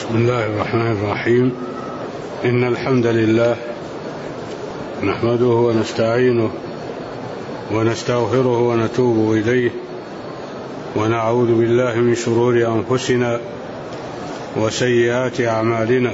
بسم الله الرحمن الرحيم. إن الحمد لله نحمده ونستعينه ونستغفره ونتوب إليه ونعوذ بالله من شرور أنفسنا وسيئات أعمالنا.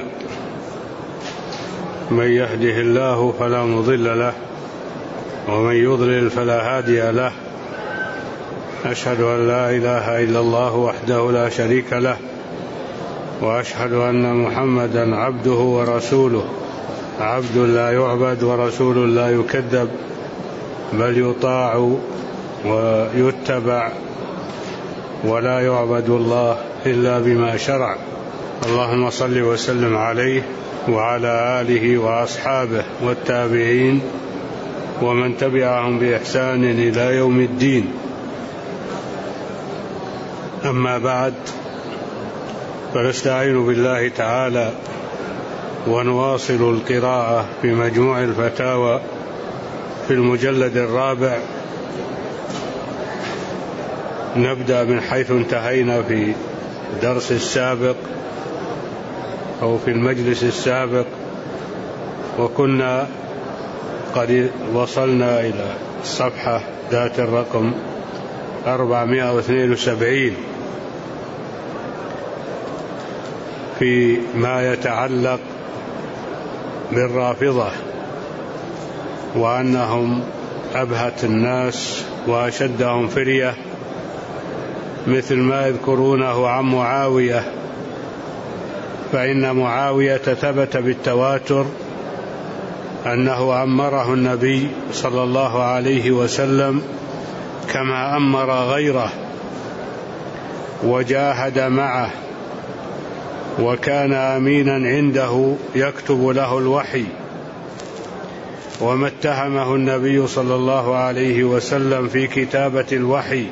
من يهده الله فلا مضل له ومن يضلل فلا هادي له. أشهد أن لا إله إلا الله وحده لا شريك له وأشهد أن محمدا عبده ورسوله، عبد لا يعبد ورسول لا يكذب، بل يطاع ويتبع ولا يعبد الله إلا بما شرع. اللهم صل وسلم عليه وعلى آله وأصحابه والتابعين ومن تبعهم بإحسان إلى يوم الدين. أما بعد، فنستعين بالله تعالى ونواصل القراءة في مجموع الفتاوى في المجلد الرابع. نبدأ من حيث انتهينا في الدرس السابق أو في المجلس السابق، وكنا قد وصلنا إلى الصفحة ذات الرقم 472 في ما يتعلق بالرافضة، وأنهم أبهت الناس وأشدهم فرية، مثل ما يذكرونه عن معاوية. فإن معاوية ثبت بالتواتر أنه أمره النبي صلى الله عليه وسلم كما أمر غيره، وجاهد معه، وكان أمينا عنده يكتب له الوحي. وما اتهمه النبي صلى الله عليه وسلم في كتابة الوحي.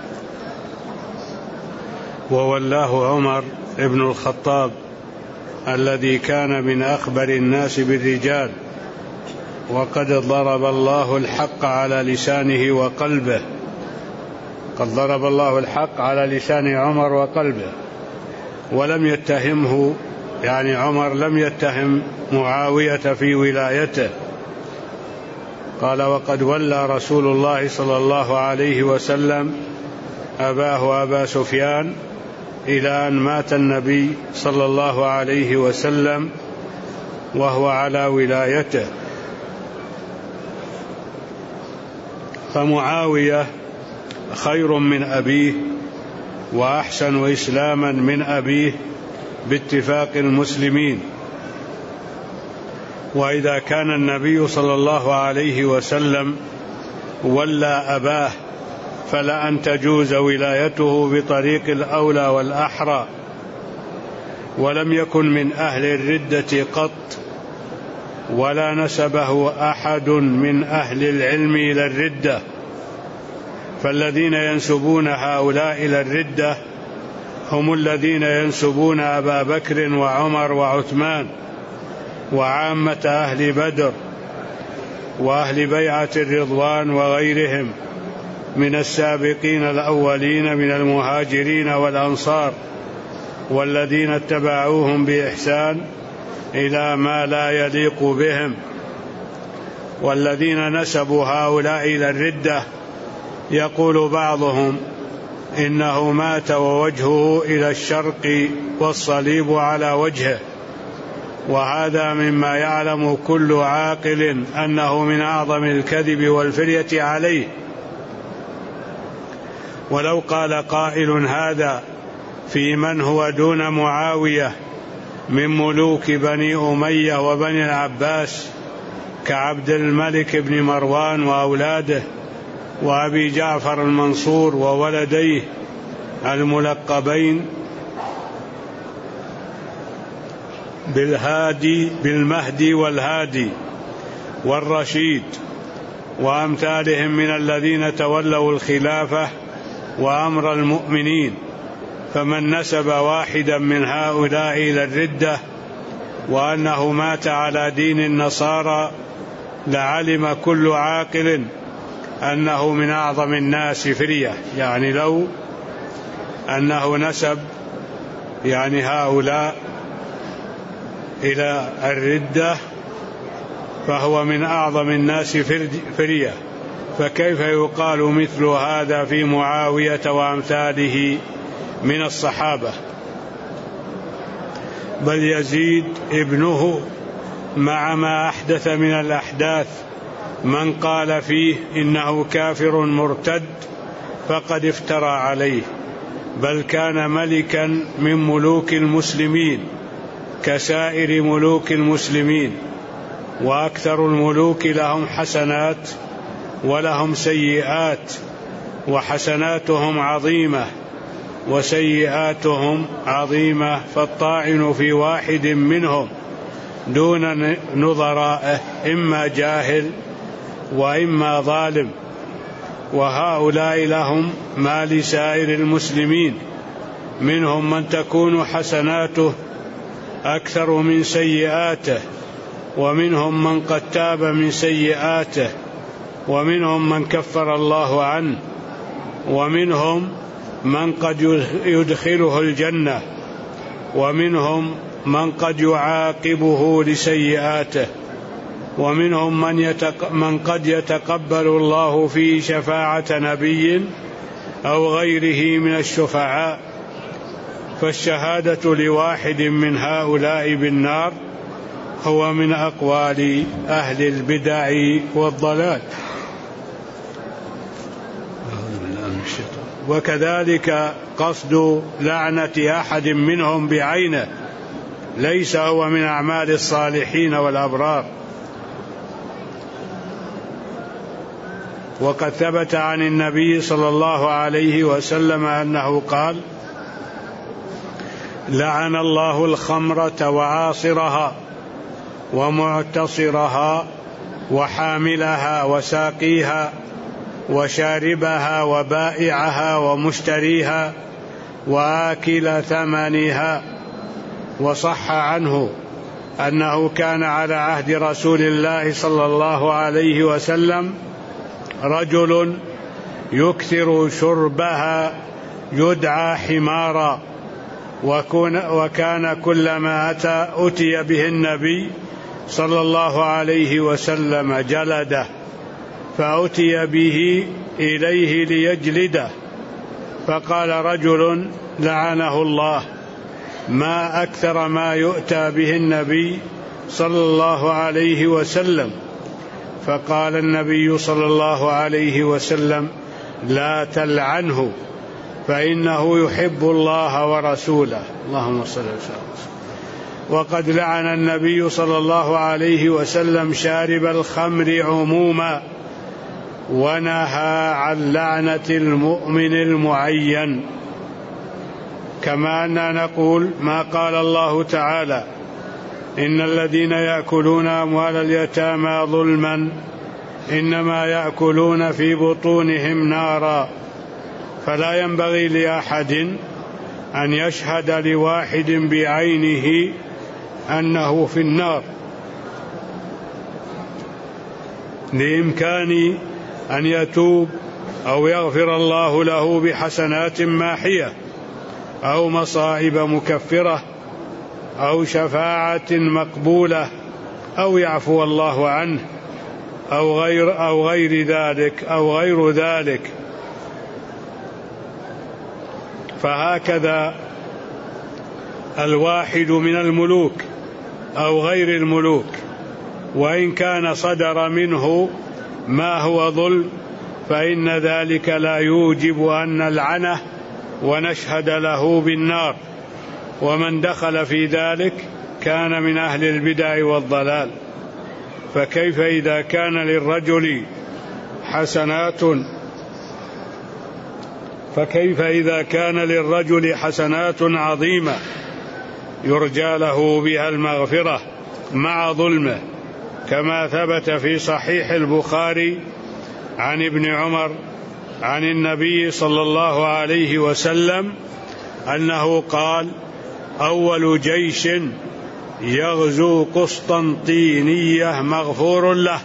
وولاه عمر ابن الخطاب الذي كان من أخبر الناس بالرجال، وقد ضرب الله الحق على لسانه وقلبه. قد ضرب الله الحق على لسان عمر وقلبه، ولم يتهمه، يعني عمر لم يتهم معاوية في ولايته. قال: وقد ولى رسول الله صلى الله عليه وسلم أباه أبا سفيان إلى أن مات النبي صلى الله عليه وسلم وهو على ولايته. فمعاوية خير من أبيه وأحسن إسلاما من أبيه باتفاق المسلمين. وإذا كان النبي صلى الله عليه وسلم ولى أباه، فلا أن تجوز ولايته بطريق الأولى والأحرى. ولم يكن من أهل الردة قط، ولا نسبه أحد من أهل العلم إلى الردة. فالذين ينسبون هؤلاء إلى الردة هم الذين ينسبون أبا بكر وعمر وعثمان وعامة أهل بدر وأهل بيعة الرضوان وغيرهم من السابقين الأولين من المهاجرين والأنصار، والذين اتبعوهم بإحسان إلى ما لا يليق بهم. والذين نسبوا هؤلاء إلى الردة يقول بعضهم إنه مات ووجهه إلى الشرق والصليب على وجهه، وهذا مما يعلم كل عاقل أنه من أعظم الكذب والفرية عليه. ولو قال قائل هذا في من هو دون معاوية من ملوك بني أمية وبني العباس كعبد الملك بن مروان وأولاده وأبي جعفر المنصور وولديه الملقبين بالمهدي والهادي والرشيد وأمثالهم من الذين تولوا الخلافة وأمر المؤمنين، فمن نسب واحدا من هؤلاء إلى الردة وأنه مات على دين النصارى لعلم كل عاقل أنه من أعظم الناس فرية. يعني لو أنه نسب هؤلاء إلى الردة فهو من أعظم الناس فرية، فكيف يقال مثل هذا في معاوية وأمثاله من الصحابة؟ بل يزيد ابنه مع ما أحدث من الأحداث من قال فيه إنه كافر مرتد فقد افترى عليه، بل كان ملكا من ملوك المسلمين كسائر ملوك المسلمين، وأكثر الملوك لهم حسنات ولهم سيئات، وحسناتهم عظيمة وسيئاتهم عظيمة، فالطاعن في واحد منهم دون نظرائه إما جاهل وإما ظالم، وهؤلاء لهم ما لسائر المسلمين، منهم من تكون حسناته أكثر من سيئاته، ومنهم من قد تاب من سيئاته، ومنهم من كفر الله عنه، ومنهم من قد يدخله الجنة، ومنهم من قد يعاقبه لسيئاته، ومنهم من قد يتقبل الله فيه شفاعة نبي أو غيره من الشفعاء، فالشهادة لواحد من هؤلاء بالنار هو من أقوال أهل البدع والضلال. وكذلك قصد لعنة أحد منهم بعينه ليس هو من أعمال الصالحين والأبرار. وقد ثبت عن النبي صلى الله عليه وسلم أنه قال: لعن الله الخمرة وعاصرها ومعتصرها وحاملها وساقيها وشاربها وبائعها ومشتريها وآكل ثمنها. وصح عنه أنه كان على عهد رسول الله صلى الله عليه وسلم رجل يكثر شربها يدعى حمارا، وكان كلما أتي به النبي صلى الله عليه وسلم جلده، فأتي به إليه ليجلده، فقال رجل لعنه الله: ما أكثر ما يؤتى به النبي صلى الله عليه وسلم. فقال النبي صلى الله عليه وسلم: لا تلعنه فإنه يحب الله ورسوله. اللهم صل وسلم. وقد لعن النبي صلى الله عليه وسلم شارب الخمر عموما، ونهى عن لعنة المؤمن المعين، كما أننا نقول ما قال الله تعالى: إن الذين يأكلون أموال اليتامى ظلما إنما يأكلون في بطونهم نارا. فلا ينبغي لأحد أن يشهد لواحد بعينه أنه في النار، لإمكان أن يتوب أو يغفر الله له بحسنات ماحية أو مصائب مكفرة أو شفاعة مقبولة أو يعفو الله عنه أو غير ذلك. فهكذا الواحد من الملوك أو غير الملوك، وإن كان صدر منه ما هو ظلم، فإن ذلك لا يوجب أن نلعنه ونشهد له بالنار، ومن دخل في ذلك كان من أهل البدع والضلال. فكيف إذا كان للرجل حسنات عظيمة يرجى له بها المغفرة مع ظلمه، كما ثبت في صحيح البخاري عن ابن عمر عن النبي صلى الله عليه وسلم أنه قال: أول جيش يغزو قسطنطينية مغفور له.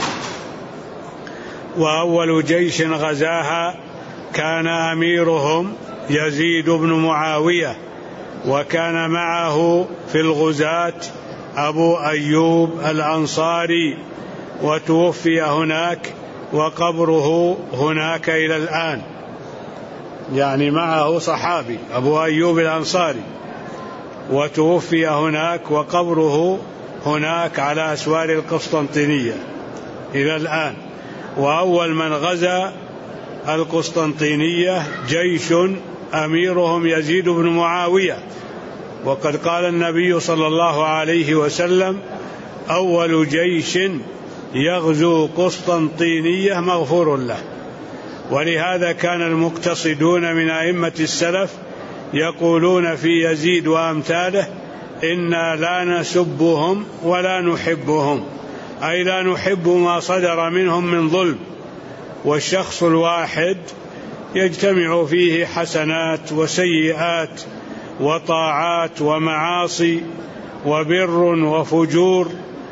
وأول جيش غزاها كان أميرهم يزيد بن معاوية، وكان معه في الغزاة أبو أيوب الأنصاري، وتوفي هناك وقبره هناك إلى الآن، يعني معه صحابي أبو أيوب الأنصاري، وتوفي هناك وقبره هناك على أسوار القسطنطينية إلى الآن. وأول من غزا القسطنطينية جيش أميرهم يزيد بن معاوية، وقد قال النبي صلى الله عليه وسلم: أول جيش يغزو قسطنطينية مغفور له. ولهذا كان المقتصدون من أئمة السلف يقولون في يزيد وأمثاله: إنا لا نسبهم ولا نحبهم، أي لا نحب ما صدر منهم من ظلم. والشخص الواحد يجتمع فيه حسنات وسيئات وطاعات ومعاصي وبر وفجور،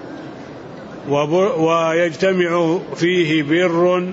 ويجتمع فيه بر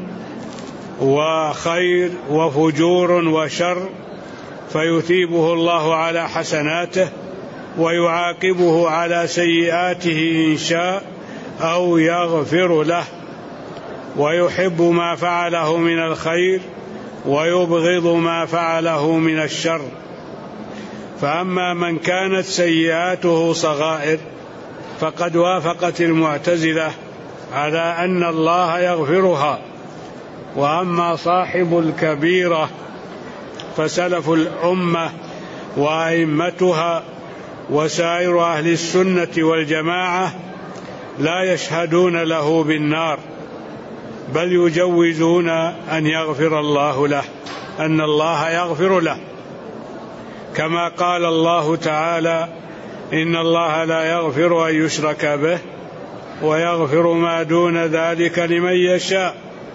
وخير وفجور وشر، فيثيبه الله على حسناته ويعاقبه على سيئاته إن شاء أو يغفر له، ويحب ما فعله من الخير ويبغض ما فعله من الشر. فأما من كانت سيئاته صغائر فقد وافقت المعتزلة على أن الله يغفرها. وأما صاحب الكبيرة فسلف الأمة وأئمتها وسائر أهل السنة والجماعة لا يشهدون له بالنار، بل يجوزون أن يغفر الله له، أن الله يغفر له، كما قال الله تعالى: إن الله لا يغفر أن يشرك به ويغفر ما دون ذلك لمن يشاء.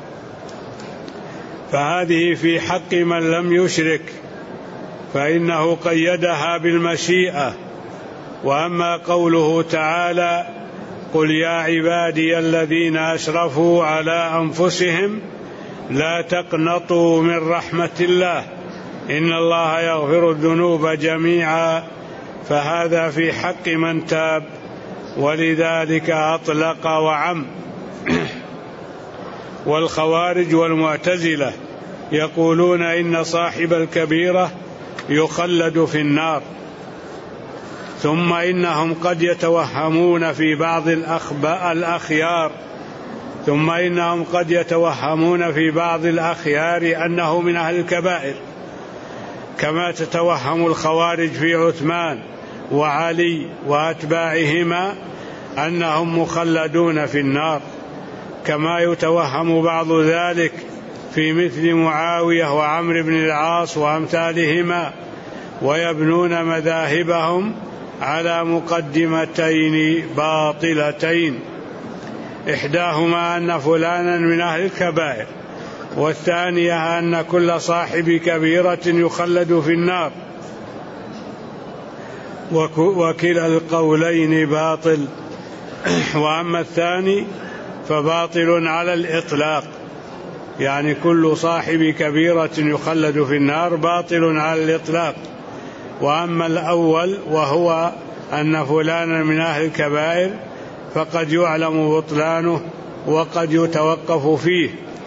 فهذه في حق من لم يشرك، فإنه قيدها بالمشيئة. وأما قوله تعالى: قل يا عبادي الذين أسرفوا على أنفسهم لا تقنطوا من رحمة الله إن الله يغفر الذنوب جميعا، فهذا في حق من تاب، ولذلك أطلق وعم. والخوارج والمعتزلة يقولون إن صاحب الكبيرة يخلد في النار، ثم إنهم قد يتوهمون في بعض الأخيار أنه من أهل الكبائر، كما تتوهم الخوارج في عثمان وعلي وأتباعهما أنهم مخلدون في النار، كما يتوهم بعض ذلك في مثل معاوية وعمرو بن العاص وأمثالهما، ويبنون مذاهبهم على مقدمتين باطلتين: إحداهما أن فلانا من أهل الكبائر، والثانية أن كل صاحب كبيرة يخلد في النار. وكلا القولين باطل. وأما الثاني فباطل على الإطلاق، يعني كل صاحب كبيرة يخلد في النار باطل على الإطلاق. وأما الأول وهو أن فلانا من أهل الكبائر فقد يعلم بطلانه وقد يتوقف فيه.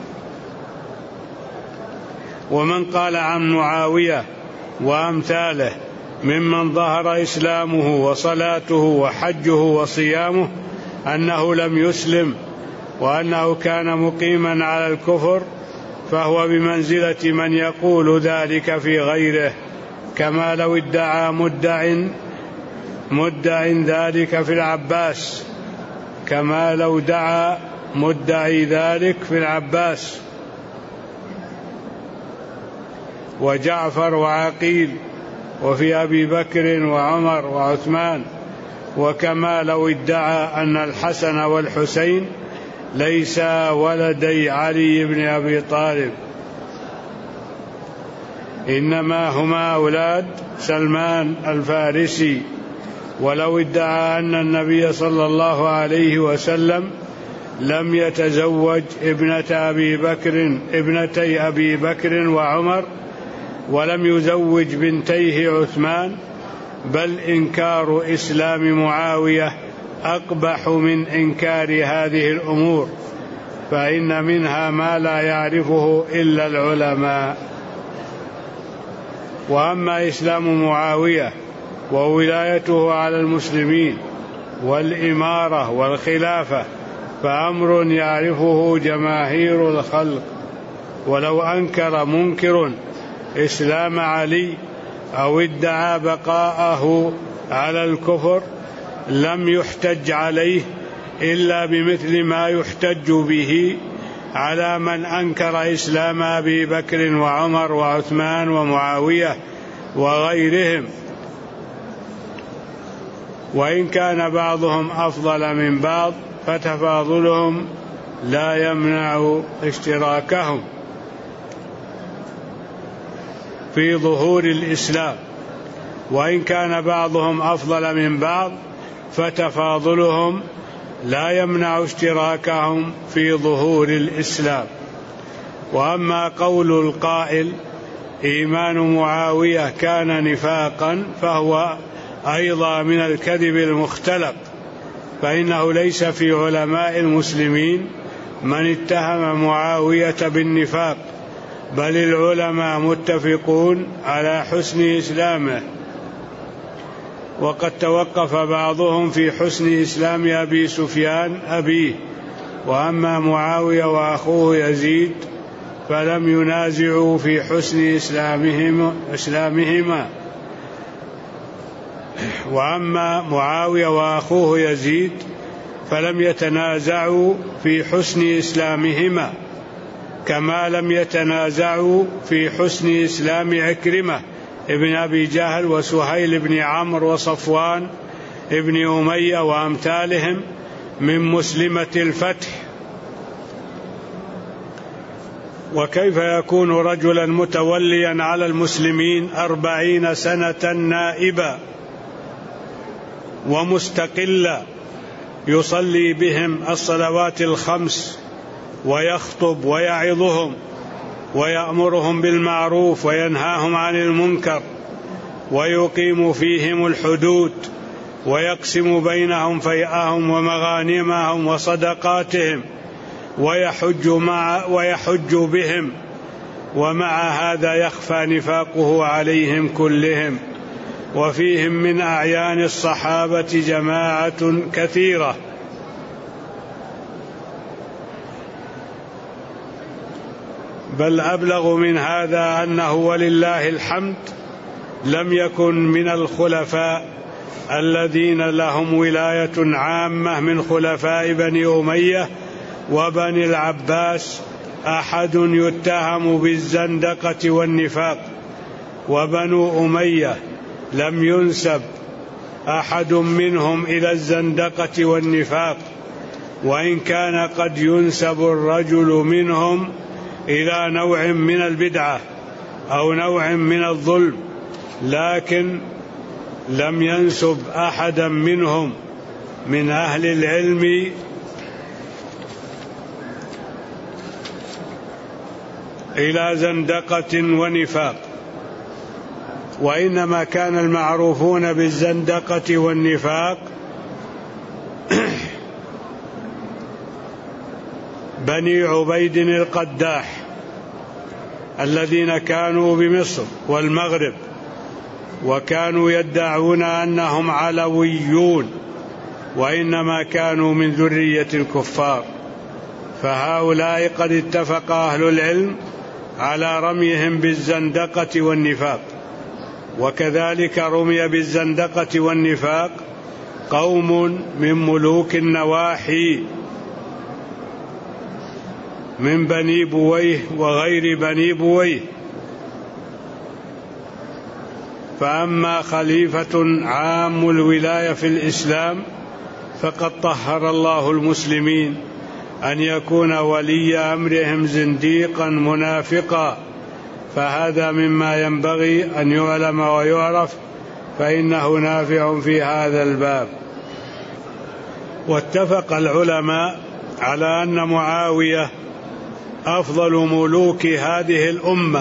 ومن قال عن معاوية وأمثاله ممن ظهر إسلامه وصلاته وحجه وصيامه أنه لم يسلم وأنه كان مقيما على الكفر، فهو بمنزلة من يقول ذلك في غيره، كما لو ادعى مدع ذلك في العباس، كما لو دعا مدعي ذلك في العباس وجعفر وعقيل، وفي أبي بكر وعمر وعثمان، وكما لو ادعى أن الحسن والحسين ليسا ولدي علي بن أبي طالب، إنما هما أولاد سلمان الفارسي. ولو ادعى أن النبي صلى الله عليه وسلم لم يتزوج ابنتي أبي بكر وعمر ولم يزوج بنتيه عثمان، بل إنكار إسلام معاوية أقبح من إنكار هذه الأمور، فإن منها ما لا يعرفه إلا العلماء. وأما إسلام معاوية وولايته على المسلمين والإمارة والخلافة فأمر يعرفه جماهير الخلق، ولو أنكر منكر إسلام علي أو ادعى بقاءه على الكفر لم يحتج عليه إلا بمثل ما يحتج به على من أنكر إسلام أبي بكر وعمر وعثمان ومعاوية وغيرهم. وإن كان بعضهم أفضل من بعض فتفاضلهم لا يمنع اشتراكهم في ظهور الإسلام، وإن كان بعضهم أفضل من بعض فتفاضلهم لا يمنع اشتراكهم في ظهور الإسلام. وأما قول القائل إيمان معاوية كان نفاقا فهو أيضا من الكذب المختلق، فإنه ليس في علماء المسلمين من اتهم معاوية بالنفاق، بل العلماء متفقون على حسن إسلامه، وقد توقف بعضهم في حسن إسلام أبي سفيان أبيه. وأما معاوية وأخوه يزيد فلم ينازعوا في حسن إسلامهما. وأما معاوية وأخوه يزيد فلم يتنازعوا في حسن إسلامهما، كما لم يتنازعوا في حسن إسلام عكرمة ابن أبي جهل وسهيل بن عمرو وصفوان ابن أمية وأمثالهم من مسلمة الفتح. وكيف يكون رجلا متوليا على المسلمين 40 سنة نائبا ومستقلا يصلي بهم الصلوات الخمس ويخطب ويعظهم ويأمرهم بالمعروف وينهاهم عن المنكر ويقيم فيهم الحدود ويقسم بينهم فيئهم ومغانمهم وصدقاتهم ويحج بهم، ومع هذا يخفى نفاقه عليهم كلهم؟ وفيهم من أعيان الصحابة جماعة كثيرة بل أبلغ من هذا أنه ولله الحمد لم يكن من الخلفاء الذين لهم ولاية عامة من خلفاء بني أمية وبني العباس أحد يتهم بالزندقة والنفاق، وبنو أمية لم ينسب أحد منهم إلى الزندقة والنفاق، وإن كان قد ينسب الرجل منهم إلى نوع من البدعة أو نوع من الظلم، لكن لم ينسب أحدا منهم من أهل العلم إلى زندقة ونفاق، وإنما كان المعروفون بالزندقة والنفاق بني عبيد القداح الذين كانوا بمصر والمغرب وكانوا يدعون أنهم علويون، وإنما كانوا من ذرية الكفار، فهؤلاء قد اتفق أهل العلم على رميهم بالزندقة والنفاق. وكذلك رمي بالزندقة والنفاق قوم من ملوك النواحي من بني بويه وغير بني بويه. فأما خليفة عام الولاية في الإسلام فقد طهر الله المسلمين أن يكون ولي أمرهم زنديقا منافقا، فهذا مما ينبغي أن يعلم ويعرف، فإنه نافع في هذا الباب. واتفق العلماء على أن معاوية أفضل ملوك هذه الأمة،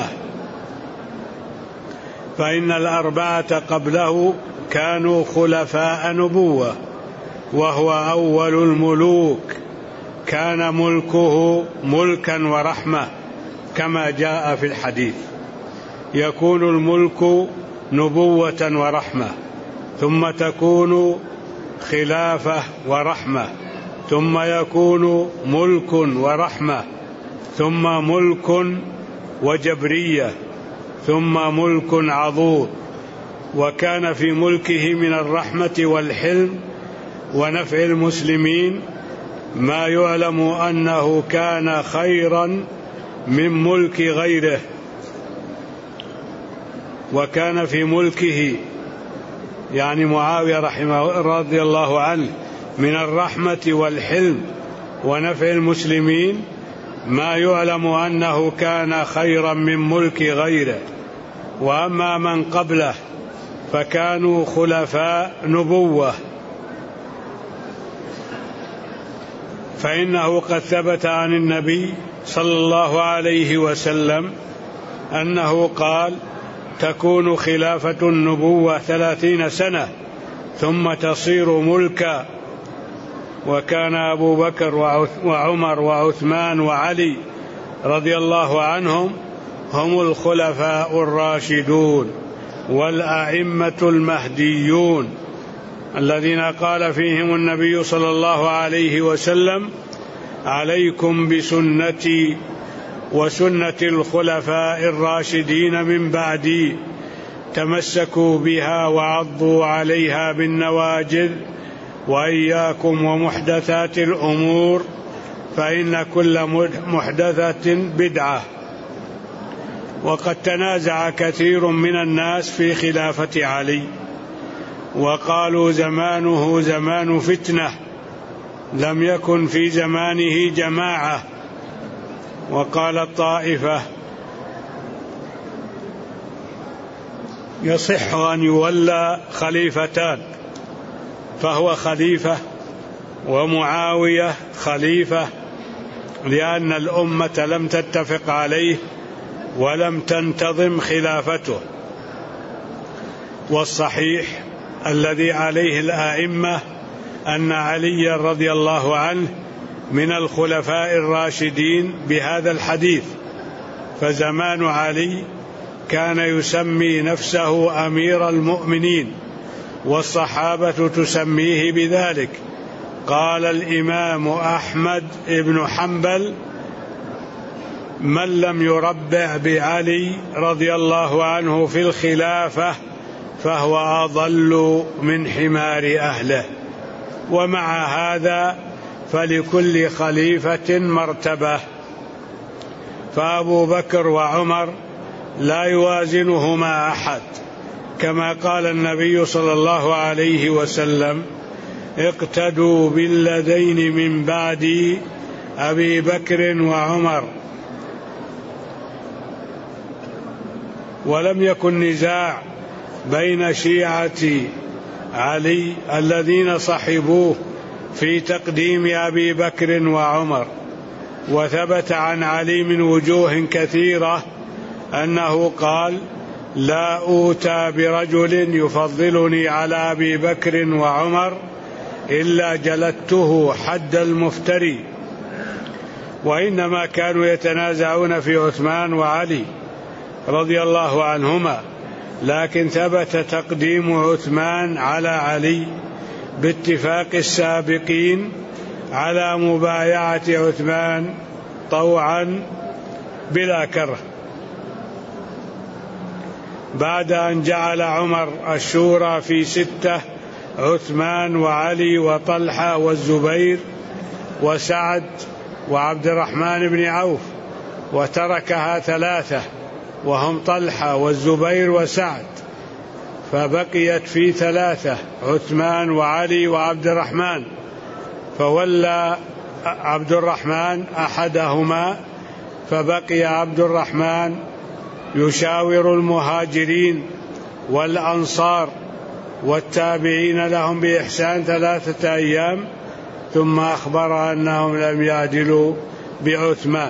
فإن الأربعة قبله كانوا خلفاء نبوة، وهو أول الملوك، كان ملكه ملكا ورحمة كما جاء في الحديث. يكون الملك نبوة ورحمة، ثم تكون خلافة ورحمة، ثم يكون ملك ورحمة، ثم ملك وجبرية، ثم ملك عضوض. وكان في ملكه من الرحمة والحلم ونفع المسلمين ما يعلم أنه كان خيرا من ملك غيره. وكان في ملكه يعني معاوية رضي الله عنه من الرحمة والحلم ونفع المسلمين ما يعلم أنه كان خيرا من ملك غيره. وأما من قبله فكانوا خلفاء نبوة، فإنه قد ثبت عن النبي صلى الله عليه وسلم أنه قال: تكون خلافة النبوة 30 سنة ثم تصير ملكا. وكان أبو بكر وعمر وعثمان وعلي رضي الله عنهم هم الخلفاء الراشدون والأئمة المهديون الذين قال فيهم النبي صلى الله عليه وسلم: عليكم بسنتي وسنة الخلفاء الراشدين من بعدي، تمسكوا بها وعضوا عليها بالنواجذ، وإياكم ومحدثات الأمور، فإن كل محدثة بدعة. وقد تنازع كثير من الناس في خلافة علي، وقالوا زمانه زمان فتنة، لم يكن في زمانه جماعة. وقال الطائفة: يصح أن يولى خليفتان، فهو خليفة ومعاوية خليفة، لأن الأمة لم تتفق عليه ولم تنتظم خلافته. والصحيح الذي عليه الأئمة أن علي رضي الله عنه من الخلفاء الراشدين بهذا الحديث، فزمان علي كان يسمي نفسه أمير المؤمنين، والصحابة تسميه بذلك. قال الإمام أحمد بن حنبل: من لم يربع بعلي رضي الله عنه في الخلافة فهو أضل من حمار أهله. ومع هذا فلكل خليفة مرتبة، فأبو بكر وعمر لا يوازنهما أحد، كما قال النبي صلى الله عليه وسلم: اقتدوا بالذين من بعدي أبي بكر وعمر. ولم يكن نزاع بين شيعة علي الذين صحبوه في تقديم أبي بكر وعمر. وثبت عن علي من وجوه كثيرة أنه قال: لا أوتى برجل يفضلني على أبي بكر وعمر إلا جلدته حد المفتري. وإنما كانوا يتنازعون في عثمان وعلي رضي الله عنهما، لكن ثبت تقديم عثمان على علي باتفاق السابقين على مبايعة عثمان طوعا بلا كره، بعد أن جعل عمر الشورى في 6: عثمان وعلي وطلحة والزبير وسعد وعبد الرحمن بن عوف، وتركها 3 وهم طلحة والزبير وسعد، فبقيت في 3: عثمان وعلي وعبد الرحمن، فولى عبد الرحمن أحدهما، فبقي عبد الرحمن يشاور المهاجرين والأنصار والتابعين لهم بإحسان 3 أيام، ثم أخبر أنهم لم يعدلوا بعثمان.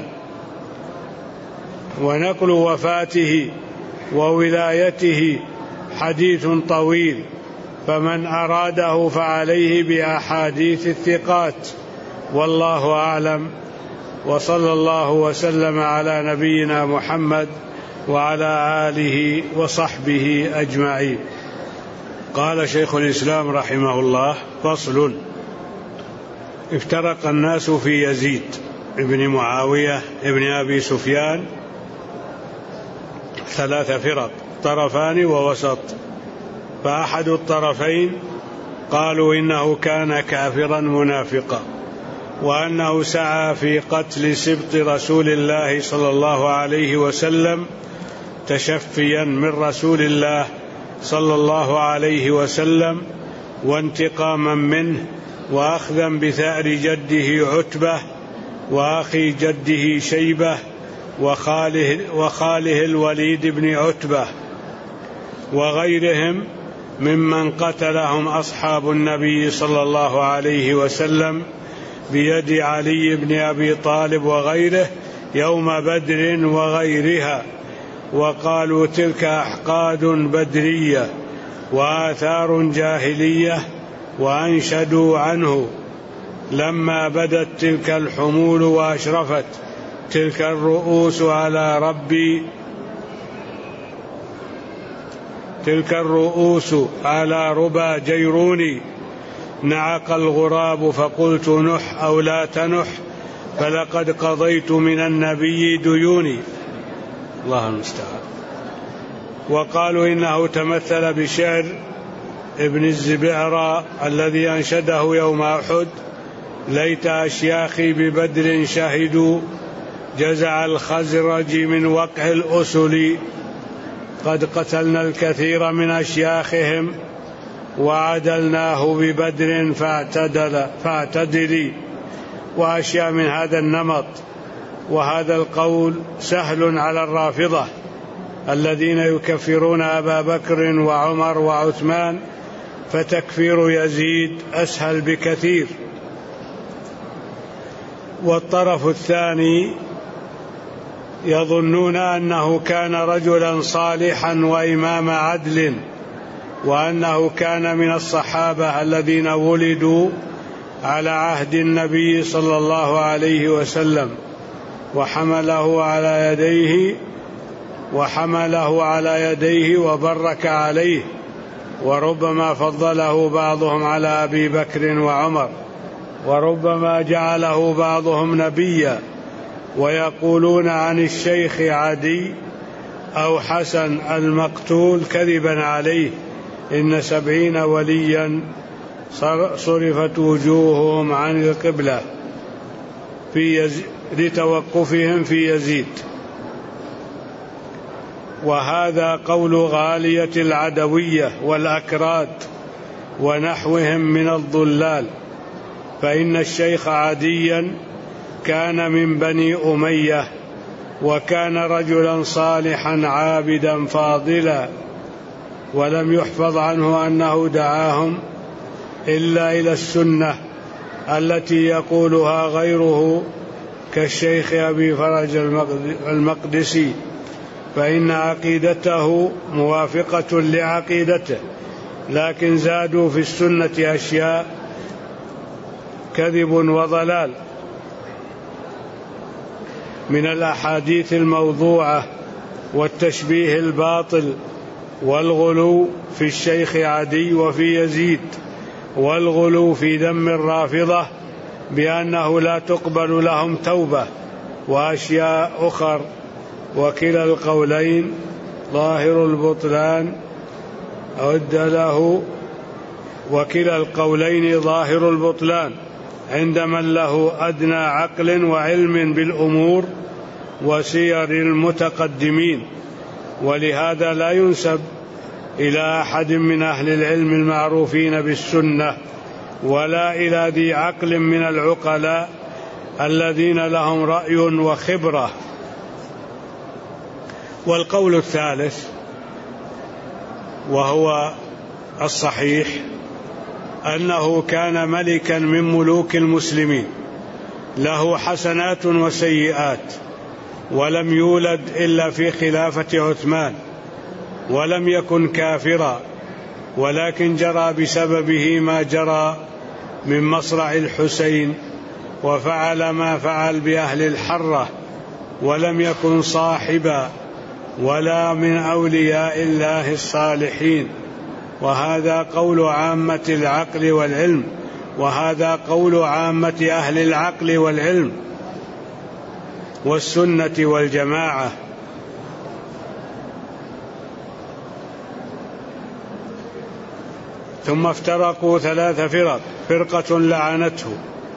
ونقل وفاته وولايته حديث طويل، فمن أراده فعليه بأحاديث الثقات، والله أعلم. وصلى الله وسلم على نبينا محمد وعلى آله وصحبه أجمعين. قال شيخ الإسلام رحمه الله: فصل. افترق الناس في يزيد ابن معاوية ابن أبي سفيان 3 فرق، طرفان ووسط. فأحد الطرفين قالوا إنه كان كافرا منافقا، وأنه سعى في قتل سبط رسول الله صلى الله عليه وسلم تشفيا من رسول الله صلى الله عليه وسلم وانتقاما منه، وأخذا بثأر جده عتبة وأخي جده شيبة وخاله الوليد بن عتبة وغيرهم ممن قتلهم أصحاب النبي صلى الله عليه وسلم بيد علي بن أبي طالب وغيره يوم بدر وغيرها. وقالوا تلك أحقاد بدرية وآثار جاهلية، وأنشدوا عنه لما بدت تلك الحمول وأشرفت تلك الرؤوس على ربا جيروني، نعق الغراب فقلت نح أو لا تنح، فلقد قضيت من النبي ديوني. الله المستعان. وقالوا إنه تمثل بشعر ابن الزبعرى الذي أنشده يوم أحد: ليت أشياخي ببدر شهدوا جزع الخزرج من وقع الأسل، قد قتلنا الكثير من أشياخهم وعدلناه ببدر فاعتدلي. وأشياء من هذا النمط. وهذا القول سهل على الرافضة الذين يكفرون أبا بكر وعمر وعثمان، فتكفير يزيد أسهل بكثير. والطرف الثاني يظنون أنه كان رجلا صالحا وإمام عدل، وأنه كان من الصحابة الذين ولدوا على عهد النبي صلى الله عليه وسلم، وحمله على يديه وبرك عليه، وربما فضله بعضهم على أبي بكر وعمر، وربما جعله بعضهم نبيا. ويقولون عن الشيخ عدي أو حسن المقتول كذبا عليه: إن 70 وليا صرفت وجوههم عن القبلة لتوقفهم في يزيد. وهذا قول غالية العدوية والأكراد ونحوهم من الضلال، فإن الشيخ عديا كان من بني أمية، وكان رجلا صالحا عابدا فاضلا، ولم يحفظ عنه أنه دعاهم إلا إلى السنة التي يقولها غيره كالشيخ أبي فرج المقدسي، فإن عقيدته موافقة لعقيدته، لكن زادوا في السنة أشياء كذب وضلال من الأحاديث الموضوعة والتشبيه الباطل، والغلو في الشيخ عدي وفي يزيد، والغلو في ذم الرافضة بأنه لا تقبل لهم توبة، وأشياء أخر. وكلا القولين ظاهر البطلان وكلا القولين ظاهر البطلان عند من له أدنى عقل وعلم بالأمور وسير المتقدمين. ولهذا لا ينسب إلى أحد من أهل العلم المعروفين بالسنة ولا إلى ذي عقل من العقلاء الذين لهم رأي وخبرة. والقول الثالث وهو الصحيح أنه كان ملكا من ملوك المسلمين، له حسنات وسيئات، ولم يولد إلا في خلافة عثمان، ولم يكن كافرا، ولكن جرى بسببه ما جرى من مصرع الحسين، وفعل ما فعل بأهل الحرة، ولم يكن صاحبا ولا من أولياء الله الصالحين. وهذا قول عامة العقل والعلم، وهذا قول عامة أهل العقل والعلم والسنة والجماعة. ثم افترقوا 3 فرق: فرقة لعنته،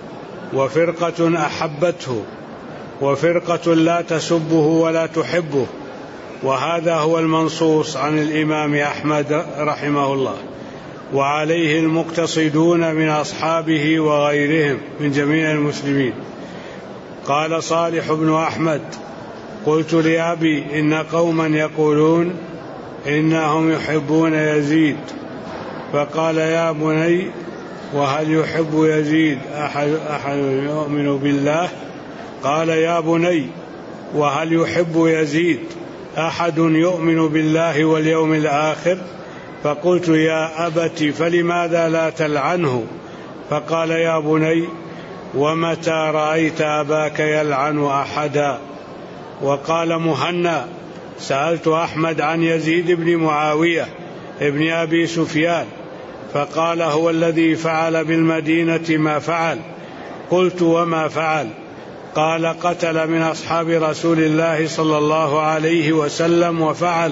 وفرقة أحبته، وفرقة لا تسبه ولا تحبه. وهذا هو المنصوص عن الإمام أحمد رحمه الله، وعليه المقتصدون من أصحابه وغيرهم من جميع المسلمين. قال صالح بن أحمد: قلت لأبي: إن قوما يقولون إنهم يحبون يزيد. فقال: يا بني، وهل يحب يزيد أحد يؤمن بالله؟ قال: يا بني، وهل يحب يزيد أحد يؤمن بالله واليوم الآخر؟ فقلت: يا أبت، فلماذا لا تلعنه؟ فقال: يا بني، ومتى رأيت أباك يلعن أحدا؟ وقال مهنا: سألت أحمد عن يزيد بن معاوية ابن أبي سفيان، فقال: هو الذي فعل بالمدينة ما فعل. قلت: وما فعل؟ قال: قتل من أصحاب رسول الله صلى الله عليه وسلم وفعل.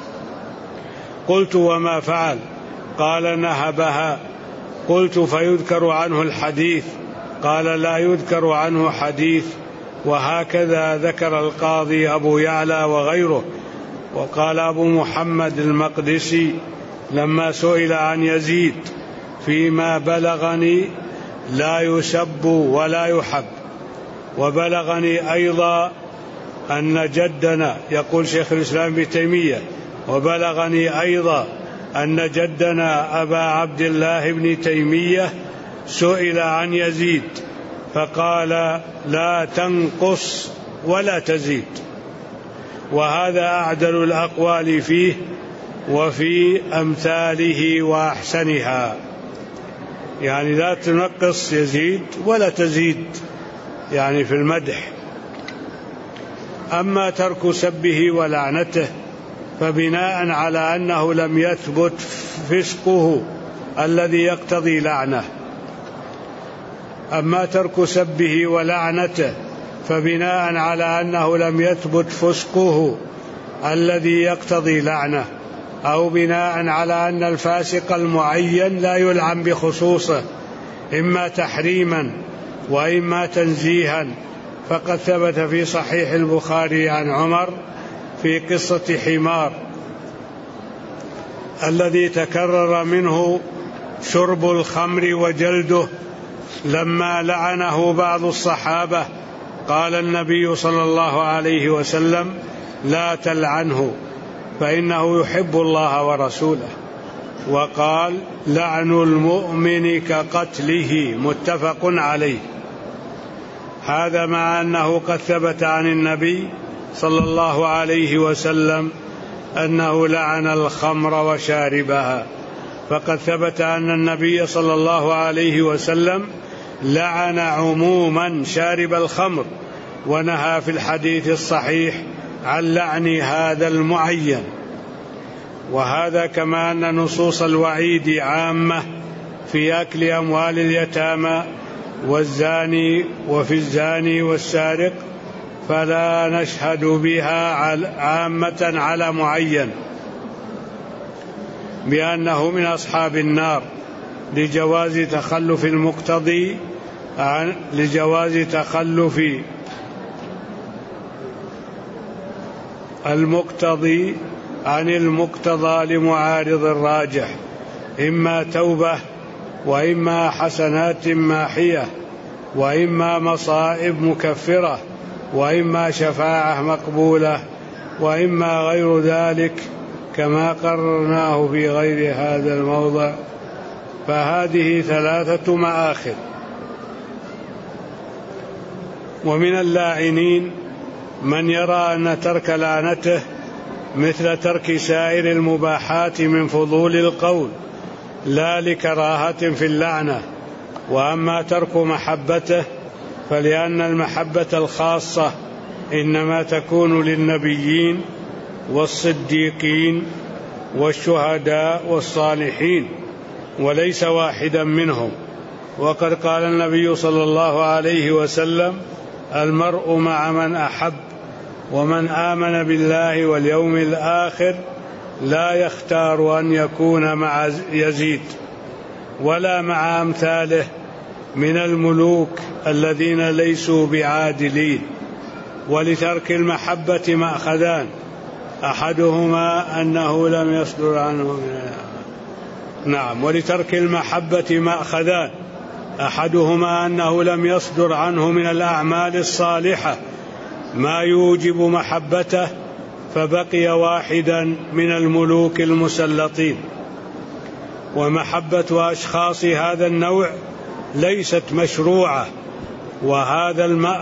قلت: وما فعل؟ قال: نهبها. قلت: فيذكر عنه الحديث؟ قال: لا يذكر عنه حديث. وهكذا ذكر القاضي أبو يعلى وغيره. وقال أبو محمد المقدسي لما سئل عن يزيد: فيما بلغني لا يسب ولا يحب. وبلغني أيضا أن جدنا، يقول شيخ الإسلام ابن تيمية، وبلغني أيضا أن جدنا أبا عبد الله بن تيمية سئل عن يزيد فقال: لا تنقص ولا تزيد. وهذا أعدل الأقوال فيه وفي أمثاله وأحسنها، يعني لا تنقص يزيد ولا تزيد يعني في المدح. أما ترك سبه ولعنته فبناء على أنه لم يثبت فسقه الذي يقتضي لعنه. أما ترك سبه ولعنته فبناء على أنه لم يثبت فسقه الذي يقتضي لعنه، أو بناء على أن الفاسق المعين لا يلعن بخصوصه، إما تحريما وإما تنزيها. فقد ثبت في صحيح البخاري عن عمر في قصة حمار الذي تكرر منه شرب الخمر وجلده، لما لعنه بعض الصحابة قال النبي صلى الله عليه وسلم: لا تلعنه فإنه يحب الله ورسوله. وقال: لعن المؤمن كقتله، متفق عليه. هذا مع أنه قد ثبت عن النبي صلى الله عليه وسلم أنه لعن الخمر وشاربها. فقد ثبت أن النبي صلى الله عليه وسلم لعن عموما شارب الخمر، ونهى في الحديث الصحيح عن لعن هذا المعين. وهذا كما أن نصوص الوعيد عامة في أكل أموال اليتامى والزاني وفي الزاني والسارق، فلا نشهد بها عامة على معين بأنه من أصحاب النار، لجواز تخلف المقتضي عن المقتضى لمعارض الراجح، إما توبة وإما حسنات ماحية وإما مصائب مكفرة وإما شفاعة مقبولة وإما غير ذلك كما قررناه في غير هذا الموضع. فهذه 3 مآخذ. ومن اللاعنين من يرى أن ترك لعنته مثل ترك سائر المباحات من فضول القول لا لكراهة في اللعنة. وأما ترك محبته فلأن المحبة الخاصة إنما تكون للنبيين والصديقين والشهداء والصالحين وليس واحدا منهم. وقد قال النبي صلى الله عليه وسلم: المرء مع من أحب، ومن آمن بالله واليوم الآخر لا يختار أن يكون مع يزيد ولا مع أمثاله من الملوك الذين ليسوا بعادلين. ولترك المحبة مأخذان، أحدهما أنه لم يصدر عنه ولترك المحبة مأخذان، أحدهما أنه لم يصدر عنه من الأعمال الصالحة ما يوجب محبته، فبقي واحدا من الملوك المسلطين. ومحبة أشخاص هذا النوع ليست مشروعة، وهذا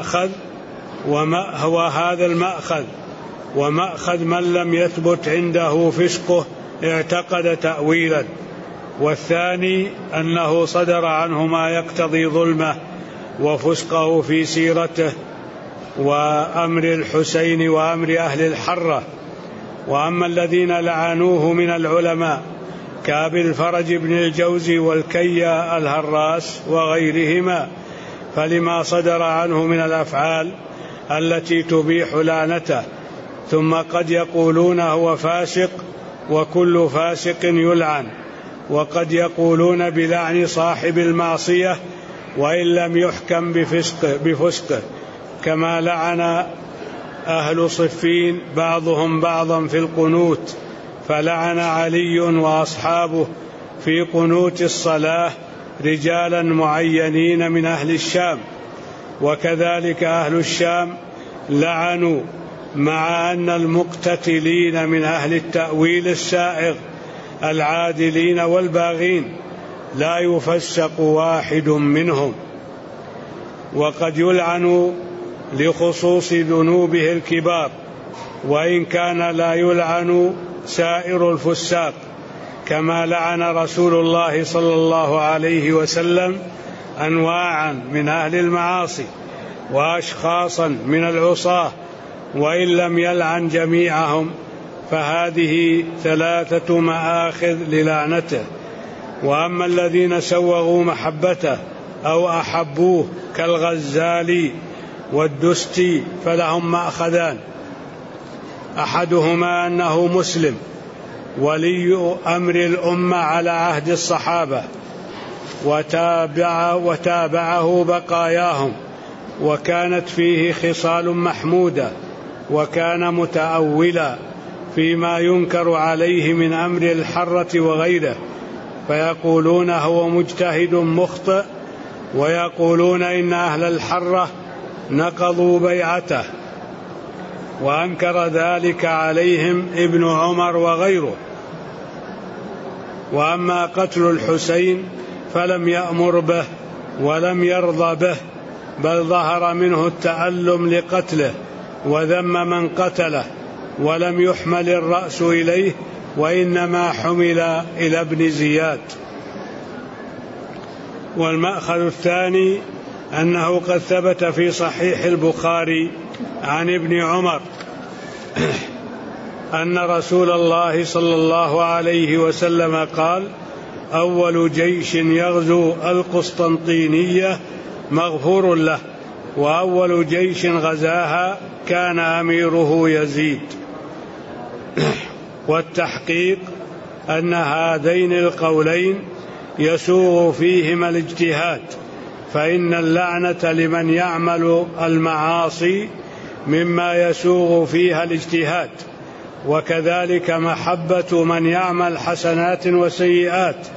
المأخذ ومأخذ من لم يثبت عنده فسقه اعتقد تأويلا. والثاني أنه صدر عنه ما يقتضي ظلمه وفسقه في سيرته وأمر الحسين وأمر أهل الحرة. وأما الذين لعنوه من العلماء كأبي الفرج بن الجوزي والكيا الهراس وغيرهما فلما صدر عنه من الأفعال التي تبيح لعنته، ثم قد يقولون هو فاسق وكل فاسق يلعن، وقد يقولون بلعن صاحب المعصية وإن لم يحكم بفسقه، كما لعن أهل صفين بعضهم بعضا في القنوت، فلعن علي وأصحابه في قنوت الصلاة رجالا معينين من أهل الشام. وكذلك أهل الشام لعنوا، مع أن المقتتلين من أهل التأويل السائغ العادلين والباغين لا يفسق واحد منهم. وقد يلعن لخصوص ذنوبه الكبار، وإن كان لا يلعن سائر الفساق، كما لعن رسول الله صلى الله عليه وسلم أنواعا من أهل المعاصي وأشخاصا من العصاة، وإن لم يلعن جميعهم، فهذه 3 مآخذ للعنته. وأما الذين سوغوا محبته أو أحبوه كالغزالي والدستي فلهم مأخذان، أحدهما أنه مسلم ولي أمر الأمة على عهد الصحابة وتابعه بقاياهم، وكانت فيه خصال محمودة، وكان متأولا فيما ينكر عليه من أمر الحرة وغيره، فيقولون هو مجتهد مخطئ، ويقولون إن أهل الحرة نقضوا بيعته، وأنكر ذلك عليهم ابن عمر وغيره. وأما قتل الحسين فلم يأمر به ولم يرضى به، بل ظهر منه التألم لقتله وذم من قتله، ولم يحمل الرأس إليه، وإنما حمل إلى ابن زياد. والمأخذ الثاني أنه قد ثبت في صحيح البخاري عن ابن عمر أن رسول الله صلى الله عليه وسلم قال: أول جيش يغزو القسطنطينية مغفور له، وأول جيش غزاها كان أميره يزيد. والتحقيق أن هذين القولين يسوغ فيهما الاجتهاد، فإن اللعنة لمن يعمل المعاصي مما يسوغ فيها الاجتهاد، وكذلك محبة من يعمل حسنات وسيئات.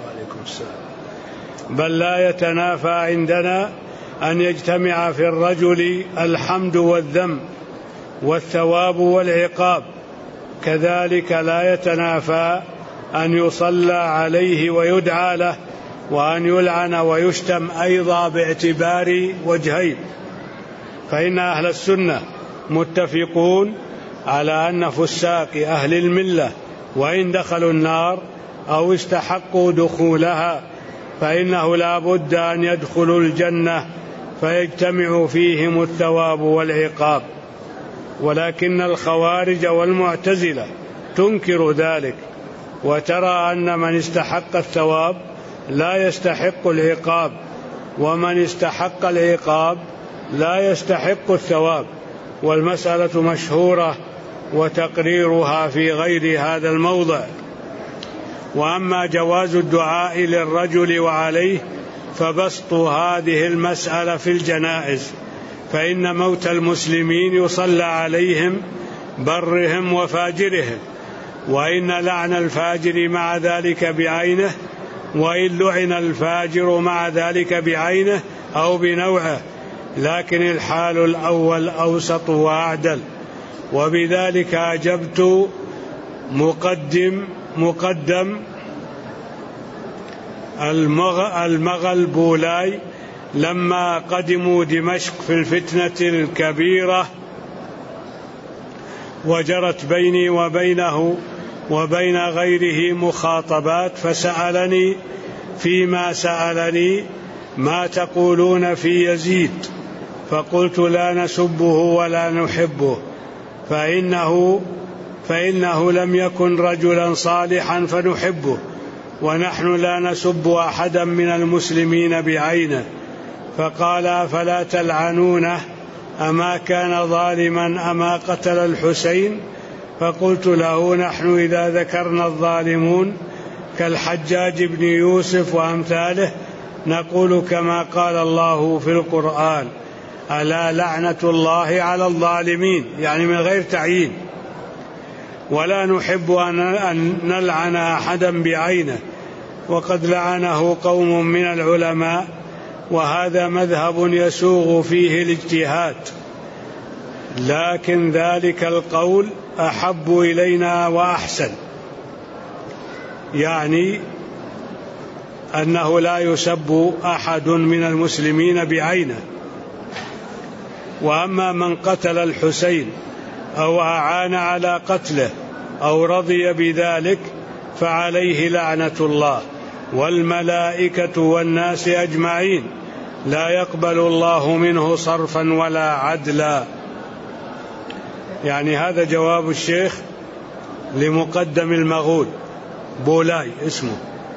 بل لا يتنافى عندنا أن يجتمع في الرجل الحمد والذم والثواب والعقاب، كذلك لا يتنافى أن يصلى عليه ويدعى له، وأن يلعن ويشتم أيضا باعتبار وجهين. فإن أهل السنة متفقون على أن فساق أهل الملة وإن دخلوا النار أو استحقوا دخولها فإنه لا بد أن يدخلوا الجنة فيجتمع فيهم الثواب والعقاب، ولكن الخوارج والمعتزلة تنكر ذلك وترى أن من استحق الثواب لا يستحق العقاب، ومن استحق العقاب لا يستحق الثواب، والمسألة مشهورة وتقريرها في غير هذا الموضع. وأما جواز الدعاء للرجل وعليه فبسط هذه المسألة في الجنائز، فإن موت المسلمين يصلى عليهم برهم وفاجرهم، وإن لعن الفاجر مع ذلك بعينه، وإن لعن الفاجر مع ذلك بعينه أو بنوعه، لكن الحال الأول أوسط وأعدل. وبذلك أجبت مقدم المغل بولاي لما قدموا دمشق في الفتنة الكبيرة وجرت بيني وبينه وبين غيره مخاطبات، فسألني فيما سألني: ما تقولون في يزيد؟ فقلت: لا نسبه ولا نحبه، فإنه لم يكن رجلا صالحا فنحبه، ونحن لا نسب أحدا من المسلمين بعينه. فقال: فلا تلعنونه، أما كان ظالما أما قتل الحسين؟ فقلت له: نحن إذا ذكرنا الظالمون كالحجاج بن يوسف وأمثاله نقول كما قال الله في القرآن: ألا لعنة الله على الظالمين، يعني من غير تعيين. ولا نحب أن نلعن أحدا بعينه، وقد لعنه قوم من العلماء، وهذا مذهب يسوغ فيه الاجتهاد، لكن ذلك القول أحب إلينا وأحسن، يعني أنه لا يسب أحد من المسلمين بعينه. وأما من قتل الحسين أو أعان على قتله أو رضي بذلك فعليه لعنة الله والملائكة والناس أجمعين، لا يقبل الله منه صرفا ولا عدلا. يعني هذا جواب الشيخ لمقدم المغول بولاي اسمه.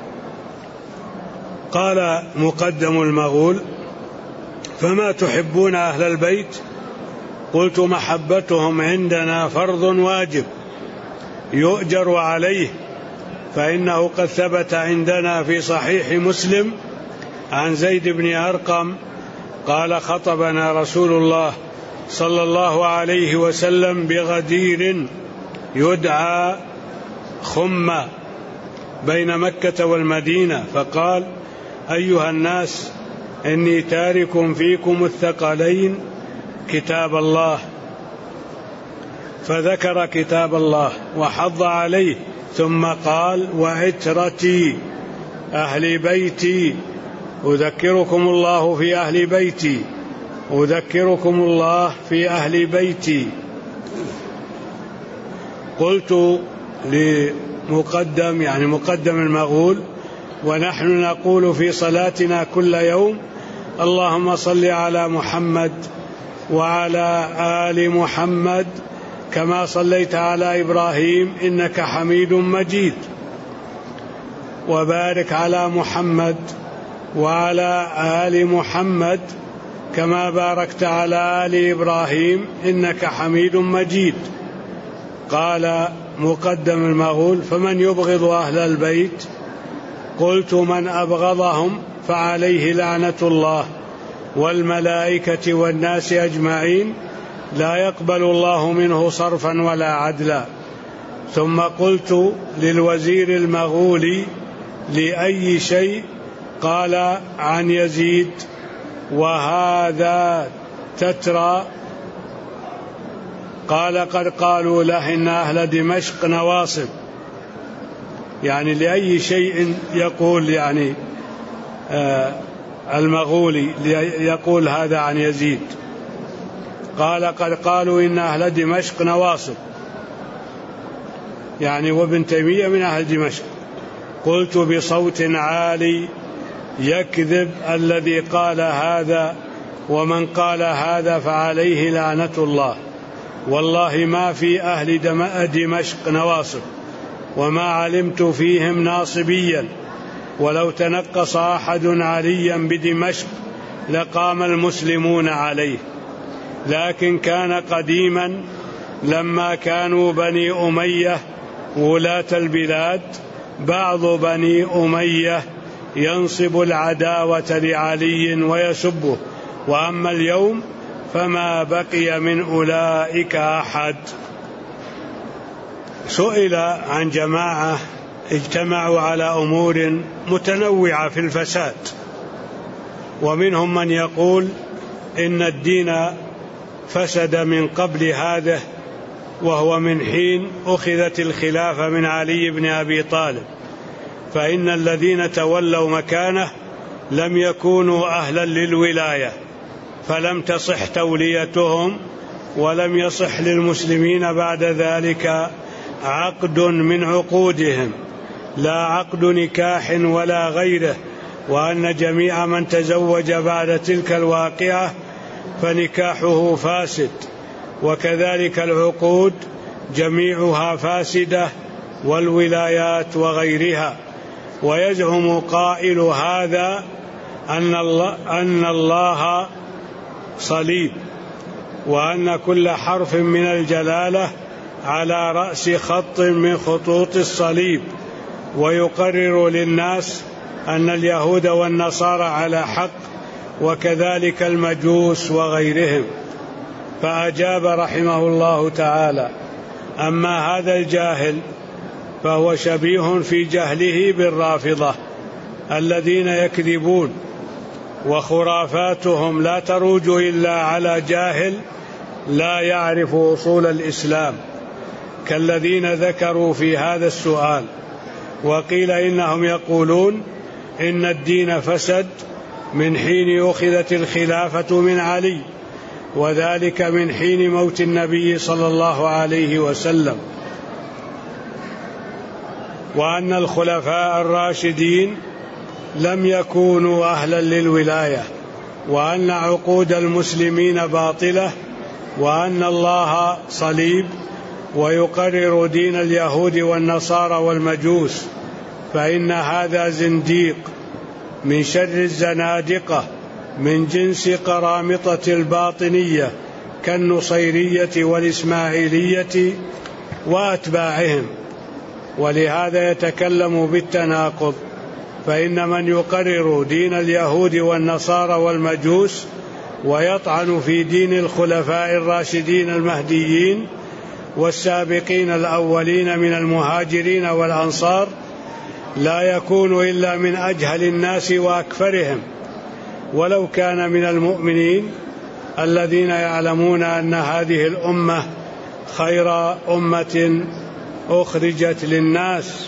قال مقدم المغول: فما تحبون أهل البيت؟ قلت: محبتهم عندنا فرض واجب يؤجر عليه، فإنه قد ثبت عندنا في صحيح مسلم عن زيد بن أرقم قال: خطبنا رسول الله صلى الله عليه وسلم بغدير يدعى خمة بين مكة والمدينة، فقال: أيها الناس، إني تارك فيكم الثقلين كتاب الله. فذكر كتاب الله وحض عليه، ثم قال: وعترتي أهل بيتي، أذكركم الله في أهل بيتي، أذكركم الله في أهل بيتي. قلت لمقدم، يعني مقدم المغول: ونحن نقول في صلاتنا كل يوم: اللهم صل على محمد وعلى آل محمد كما صليت على إبراهيم إنك حميد مجيد، وبارك على محمد وعلى آل محمد كما باركت على آل إبراهيم إنك حميد مجيد. قال مقدم المغول: فمن يبغض أهل البيت؟ قلت: من أبغضهم فعليه لعنة الله والملائكة والناس أجمعين، لا يقبل الله منه صرفا ولا عدلا. ثم قلت للوزير المغولي: لأي شيء؟ قال: عن يزيد، وهذا تترى. قال: قد قالوا له إن أهل دمشق نواصب. يعني لأي شيء يقول، يعني المغولي يقول هذا عن يزيد. قال: قد قالوا إن أهل دمشق نواصب، يعني وابن تيمية من أهل دمشق. قلت بصوت عالي: يكذب الذي قال هذا، ومن قال هذا فعليه لعنة الله. والله ما في أهل دمشق نواصب، وما علمت فيهم ناصبيا، ولو تنقص أحد عليا بدمشق لقام المسلمون عليه. لكن كان قديما لما كانوا بني أمية ولاة البلاد بعض بني أمية ينصب العداوة لعلي ويسبه، وأما اليوم فما بقي من أولئك أحد. سئل عن جماعة اجتمعوا على أمور متنوعة في الفساد، ومنهم من يقول إن الدين فسد من قبل هذا، وهو من حين أخذت الخلافة من علي بن أبي طالب، فإن الذين تولوا مكانه لم يكونوا أهلا للولاية، فلم تصح توليتهم، ولم يصح للمسلمين بعد ذلك عقد من عقودهم، لا عقد نكاح ولا غيره، وأن جميع من تزوج بعد تلك الواقعة فنكاحه فاسد، وكذلك العقود جميعها فاسدة والولايات وغيرها. ويزعم قائل هذا أن الله صليب، وأن كل حرف من الجلالة على رأس خط من خطوط الصليب، ويقرر للناس أن اليهود والنصارى على حق، وكذلك المجوس وغيرهم. فأجاب رحمه الله تعالى: أما هذا الجاهل فهو شبيه في جهله بالرافضة الذين يكذبون، وخرافاتهم لا تروج إلا على جاهل لا يعرف أصول الإسلام، كالذين ذكروا في هذا السؤال. وقيل إنهم يقولون إن الدين فسد من حين أخذت الخلافة من علي، وذلك من حين موت النبي صلى الله عليه وسلم، وأن الخلفاء الراشدين لم يكونوا أهلا للولاية، وأن عقود المسلمين باطلة، وأن الله صليب ويقرر دين اليهود والنصارى والمجوس، فإن هذا زنديق من شر الزنادقة من جنس قرامطة الباطنية كالنصيرية والإسماعيلية وأتباعهم، ولهذا يتكلم بالتناقض. فإن من يقرر دين اليهود والنصارى والمجوس ويطعن في دين الخلفاء الراشدين المهديين والسابقين الأولين من المهاجرين والأنصار لا يكون إلا من أجهل الناس وأكفرهم، ولو كان من المؤمنين الذين يعلمون أن هذه الأمة خير أمة أخرجت للناس،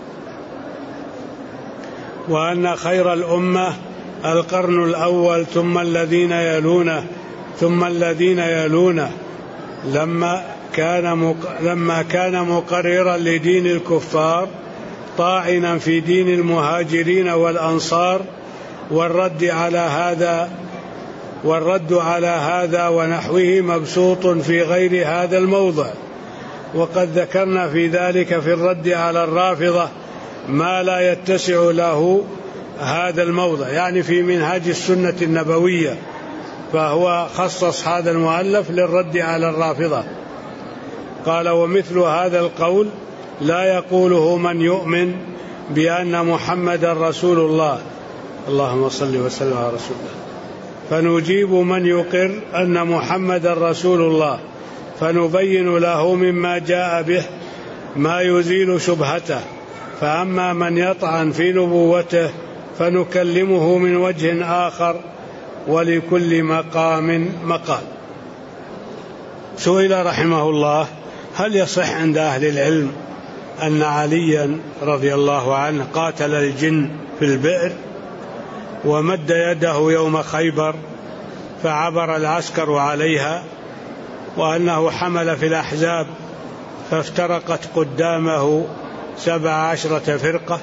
وأن خير الأمة القرن الأول ثم الذين يلونه ثم الذين يلونه، لما كان مقررا لدين الكفار طاعنا في دين المهاجرين والأنصار، والرد على هذا ونحوه مبسوط في غير هذا الموضع. وقد ذكرنا في ذلك في الرد على الرافضة ما لا يتسع له هذا الموضع، يعني في منهاج السنة النبوية، فهو خصص هذا المؤلف للرد على الرافضة. قال: ومثل هذا القول لا يقوله من يؤمن بأن محمد رسول الله، اللهم صل وسلم على رسول الله، فنجيب من يقر أن محمد رسول الله، فنبين له مما جاء به ما يزيل شبهته. فأما من يطعن في نبوته فنكلمه من وجه آخر، ولكل مقام مقال. سئل رحمه الله: هل يصح عند أهل العلم أن عليا رضي الله عنه قاتل الجن في البئر ومد يده يوم خيبر فعبر العسكر عليها، وأنه حمل في الأحزاب فافترقت قدامه 17 فرقة،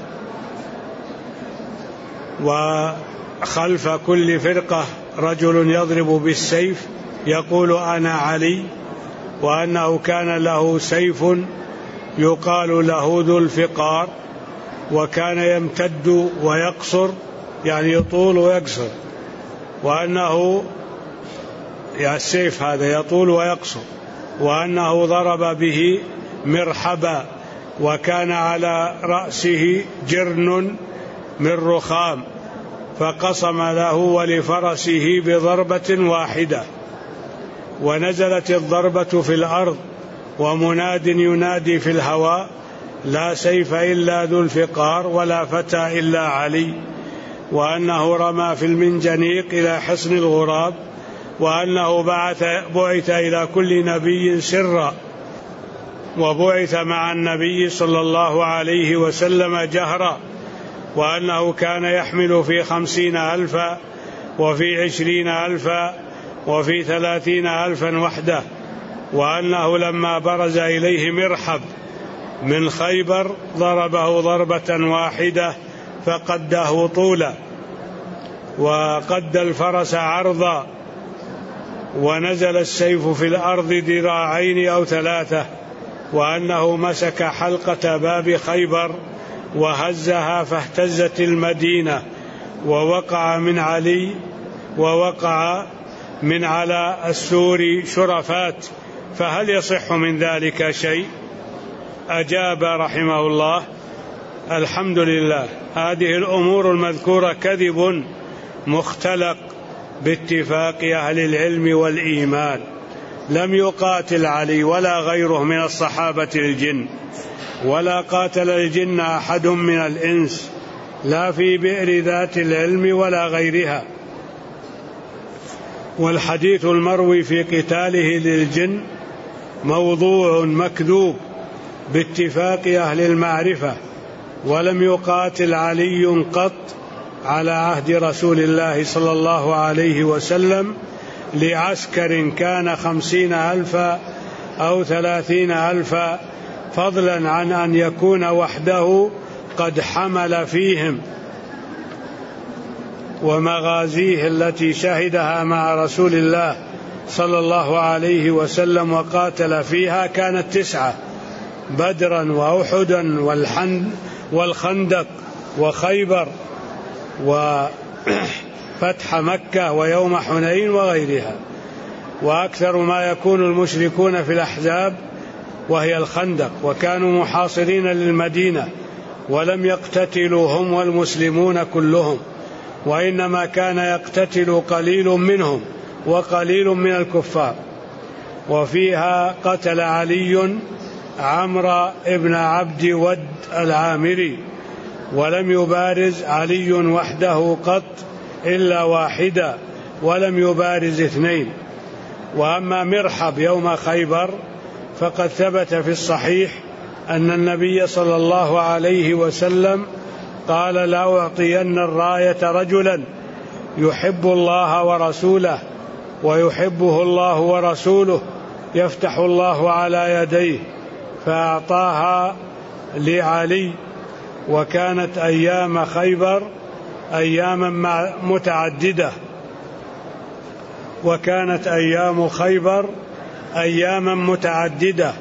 وخلف كل فرقة رجل يضرب بالسيف يقول أنا علي، وأنه كان له سيف يقال له ذو الفقار، وكان يمتد ويقصر، يعني يطول ويقصر، وأنه السيف هذا يطول ويقصر، وأنه ضرب به مرحبا، وكان على رأسه جرن من رخام، فقسم له ولفرسه بضربة واحدة، ونزلت الضربة في الأرض، ومناد ينادي في الهواء لا سيف إلا ذو الفقار ولا فتى إلا علي، وأنه رمى في المنجنيق إلى حصن الغراب، وأنه بعث إلى كل نبي سرا، وبعث مع النبي صلى الله عليه وسلم جهرا، وأنه كان يحمل في 50,000 وفي 20,000 وفي 30,000 وحده، وأنه لما برز إليه مرحب من خيبر ضربه ضربة واحدة فقده طولا، وقد الفرس عرضا، ونزل السيف في الأرض ذراعين أو 3، وأنه مسك حلقة باب خيبر وهزها فاهتزت المدينة، ووقع من على السور شرفات، فهل يصح من ذلك شيء؟ أجاب رحمه الله: الحمد لله، هذه الأمور المذكورة كذب مختلق باتفاق أهل العلم والإيمان. لم يقاتل علي ولا غيره من الصحابة الجن، ولا قاتل الجن أحد من الإنس، لا في بئر ذات العلم ولا غيرها. والحديث المروي في قتاله للجن موضوع مكذوب باتفاق أهل المعرفة، ولم يقاتل علي قط على عهد رسول الله صلى الله عليه وسلم لعسكر كان 50,000 أو 30,000، فضلا عن أن يكون وحده قد حمل فيهم. ومغازيه التي شهدها مع رسول الله صلى الله عليه وسلم وقاتل فيها كانت 9، بدرا وأحدا والخندق وخيبر وفتح مكة ويوم حنين وغيرها. وأكثر ما يكون المشركون في الأحزاب وهي الخندق، وكانوا محاصرين للمدينة، ولم يقتتلوا هم والمسلمون كلهم، وإنما كان يقتتل قليل منهم وقليل من الكفار. وفيها قتل علي عمرو بن عبد ود العامري، ولم يبارز علي وحده قط إلا واحدا، ولم يبارز 2. وأما مرحب يوم خيبر فقد ثبت في الصحيح أن النبي صلى الله عليه وسلم قال: لا أعطين الراية رجلا يحب الله ورسوله ويحبه الله ورسوله يفتح الله على يديه، فأعطاها لعلي. وكانت أيام خيبر أياما متعددة، وكانت أيام خيبر أياما متعددة،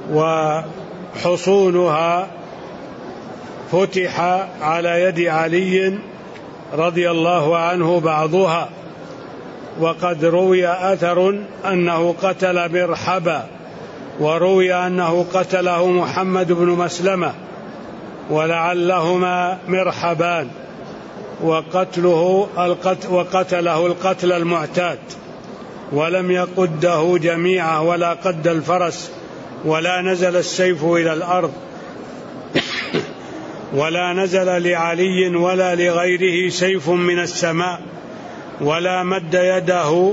وحصونها فتح على يد علي رضي الله عنه بعضها. وقد روي أثر أنه قتل مرحبا، وروي أنه قتله محمد بن مسلمة، ولعلهما مرحبان، وقتله القتل المعتاد، ولم يقده جميعا ولا قد الفرس، ولا نزل السيف إلى الأرض، ولا نزل لعلي ولا لغيره سيف من السماء، ولا مد يده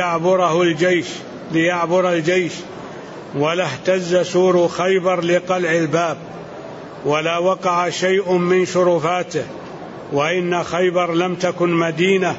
ليعبر الجيش، ولا اهتز سور خيبر لقلع الباب، ولا وقع شيء من شرفاته. وإن خيبر لم تكن مدينة،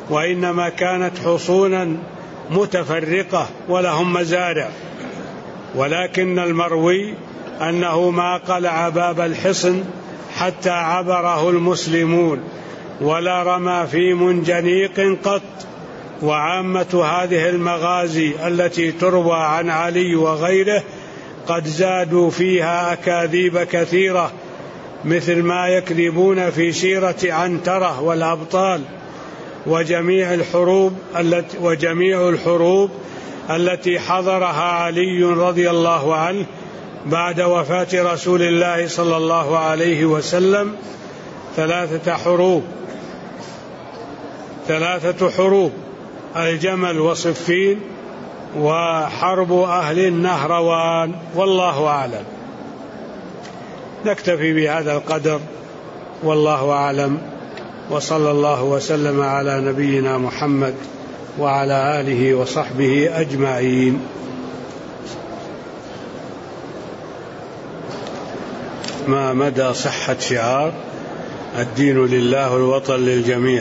وإنما كانت حصونا متفرقة ولهم مزارع. ولكن المروي أنه ما قلع باب الحصن حتى عبره المسلمون ولا رمى في منجنيق قط. وعامة هذه المغازي التي تروى عن علي وغيره قد زادوا فيها أكاذيب كثيرة، مثل ما يكذبون في سيرة عنترة والأبطال وجميع الحروب التي حضرها علي رضي الله عنه بعد وفاة رسول الله صلى الله عليه وسلم. 3 حروب: الجمل وصفين وحرب أهل النهروان. والله أعلم. نكتفي بهذا القدر والله أعلم، وصلى الله وسلم على نبينا محمد وعلى آله وصحبه أجمعين. ما مدى صحة شعار الدين لله والوطن للجميع؟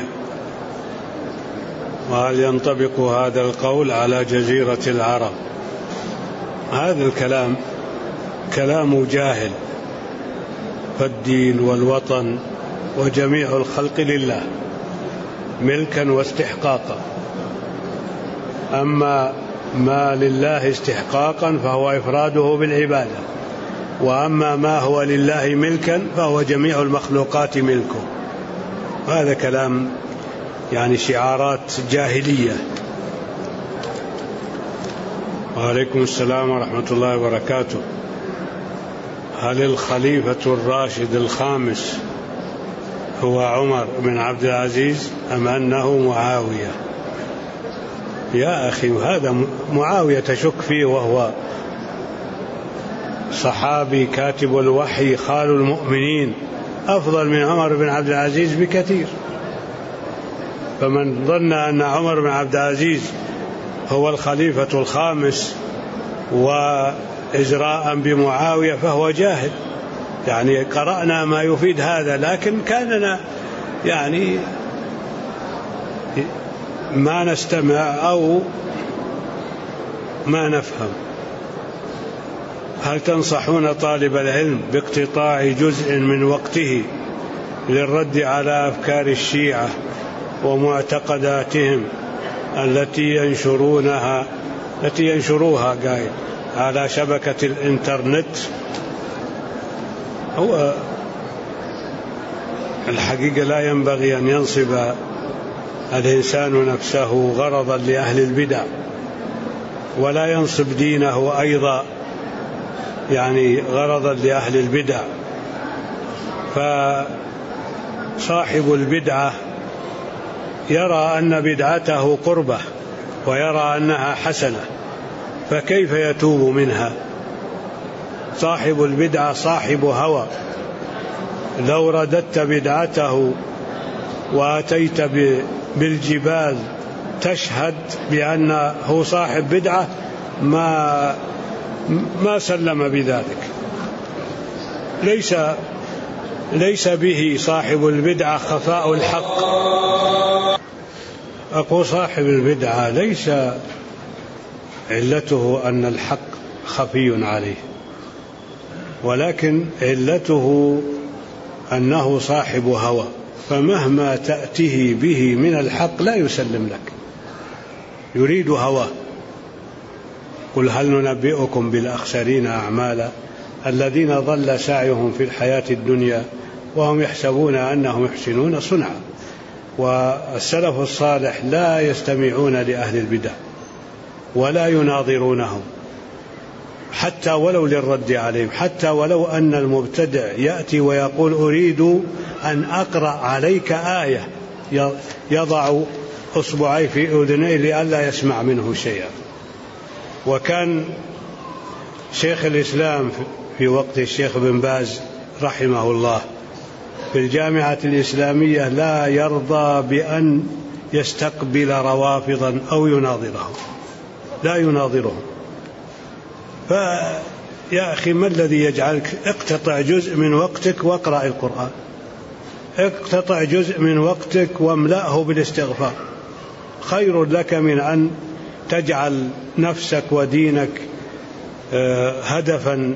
وهل ينطبق هذا القول على جزيرة العرب؟ هذا الكلام كلام جاهل، فالدين والوطن وجميع الخلق لله ملكا واستحقاقا، أما ما لله استحقاقا فهو إفراده بالعبادة، وأما ما هو لله ملكا فهو جميع المخلوقات ملكه. هذا كلام يعني شعارات جاهلية. وعليكم السلام ورحمة الله وبركاته. هل الخليفة الراشد الخامس هو عمر بن عبد العزيز أم أنه معاوية؟ يا أخي، هذا معاوية تشك فيه، وهو صحابي كاتب الوحي خال المؤمنين، أفضل من عمر بن عبد العزيز بكثير. فمن ظن أن عمر بن عبد العزيز هو الخليفة الخامس وإجراء بمعاوية فهو جاهل. يعني قرأنا ما يفيد هذا، لكن كاننا يعني ما نستمع أو ما نفهم. هل تنصحون طالب العلم باقتطاع جزء من وقته للرد على أفكار الشيعة ومعتقداتهم التي ينشروها على شبكة الإنترنت؟ هو الحقيقة لا ينبغي أن ينصب الإنسان نفسه غرضا لأهل البدع، ولا ينصب دينه أيضا يعني غرضا لأهل البدع. فصاحب البدعة يرى أن بدعته قربة ويرى أنها حسنة، فكيف يتوب منها؟ صاحب البدعة صاحب هوى، لو رددت بدعته وأتيت بالجبال تشهد بأنه صاحب بدعة ما سلم بذلك. ليس به صاحب البدعة خفاء الحق. أقول صاحب البدعة ليس علته أن الحق خفي عليه، ولكن علته أنه صاحب هوى، فمهما تأتيه به من الحق لا يسلم لك، يريد هواه. قل هل ننبئكم بالأخسرين أعمالا الذين ضل سعيهم في الحياة الدنيا وهم يحسبون أنهم يحسنون صنعا. والسلف الصالح لا يستمعون لأهل البدع ولا يناظرونهم، حتى ولو للرد عليهم، حتى ولو أن المبتدع يأتي ويقول أريد أن أقرأ عليك آية، يضع أصبعي في أذنيه لئلا يسمع منه شيئا. وكان شيخ الإسلام في وقت الشيخ بن باز رحمه الله في الجامعة الإسلامية لا يرضى بأن يستقبل روافضا أو يناظرهم، لا يناظرهم. فيا أخي، ما الذي يجعلك اقتطع جزء من وقتك واقرأ القرآن، اقتطع جزء من وقتك واملأه بالاستغفار، خير لك من أن تجعل نفسك ودينك هدفا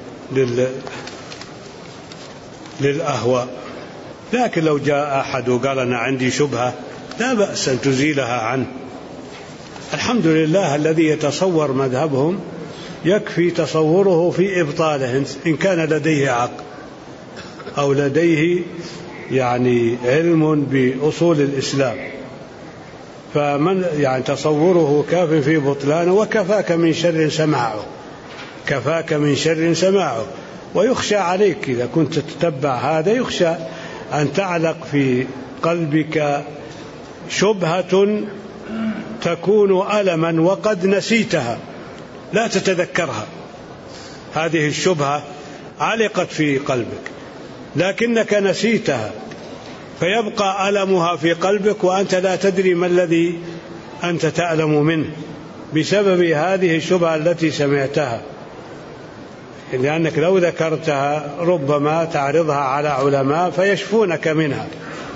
للأهواء. لكن لو جاء أحد وقال أنا عندي شبهة لا بأس أن تزيلها عنه. الحمد لله الذي يتصور مذهبهم يكفي تصوره في إبطاله إن كان لديه عقل أو لديه يعني علم بأصول الإسلام، فمن يعني تصوره كاف في بطلانه. وكفاك من شر سماعه، كفاك من شر سماعه. ويخشى عليك إذا كنت تتبع هذا، يخشى أن تعلق في قلبك شبهة تكون ألما وقد نسيتها، لا تتذكرها. هذه الشبهة علقت في قلبك لكنك نسيتها، فيبقى ألمها في قلبك وأنت لا تدري ما الذي أنت تألم منه بسبب هذه الشبهة التي سمعتها، لأنك لو ذكرتها ربما تعرضها على علماء فيشفونك منها.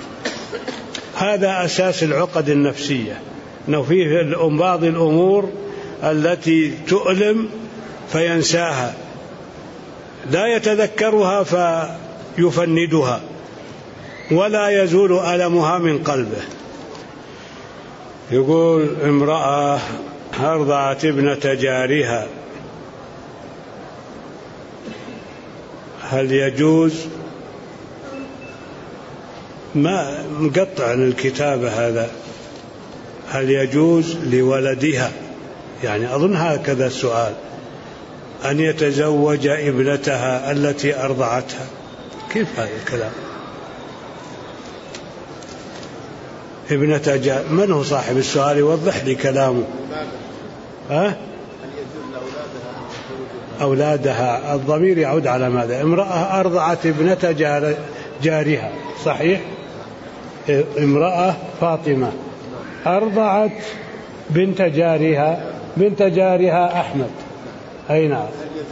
هذا أساس العقد النفسية، أنه فيه بعض الأمور التي تؤلم فينساها، لا يتذكرها فيفندها ولا يزول ألمها من قلبه. يقول امرأة أرضعت ابنة جارها، هل يجوز؟ ما مقطع الكتابة هذا، هل يجوز لولدها، يعني أظن هكذا السؤال، أن يتزوج ابنتها التي أرضعتها؟ كيف هذا الكلام؟ ابنة من هو صاحب السؤال؟ يوضح لي كلامه. أولادها، الضمير يعود على ماذا؟ امرأة أرضعت ابنة جارها، صحيح؟ امرأة فاطمة أرضعت بنت جارها أحمد. أي نعم.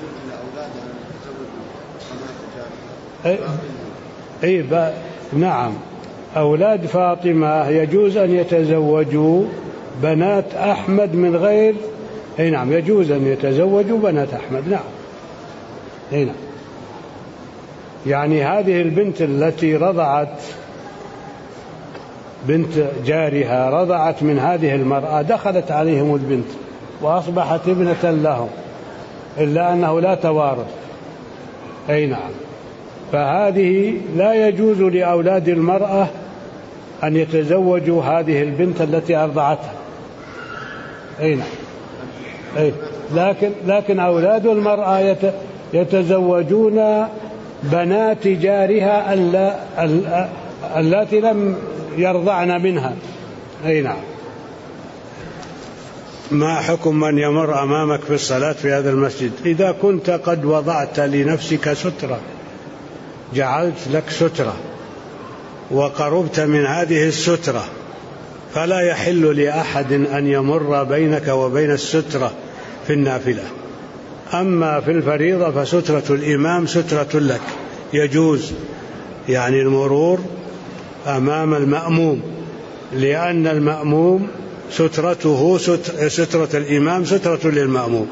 نعم، أولاد فاطمة يجوز أن يتزوجوا بنات أحمد من غير. أي نعم، يجوز أن يتزوجوا بنات أحمد. نعم. أي نعم، يعني هذه البنت التي رضعت بنت جارها رضعت من هذه المرأة، دخلت عليهم البنت وأصبحت ابنة لهم، إلا أنه لا توارث. أي نعم، فهذه لا يجوز لأولاد المرأة أن يتزوجوا هذه البنت التي أرضعتها. أي نعم. أي لكن أولاد المرأة يتزوجون بنات جارها التي لم يرضعن منها. أي نعم. ما حكم من يمر أمامك في الصلاة في هذا المسجد؟ إذا كنت قد وضعت لنفسك سترة، جعلت لك سترة وقربت من هذه السترة، فلا يحل لأحد أن يمر بينك وبين السترة في النافلة. أما في الفريضة فسترة الإمام سترة لك، يجوز يعني المرور أمام المأموم، لأن المأموم سترته سترة الإمام سترة للمأموم.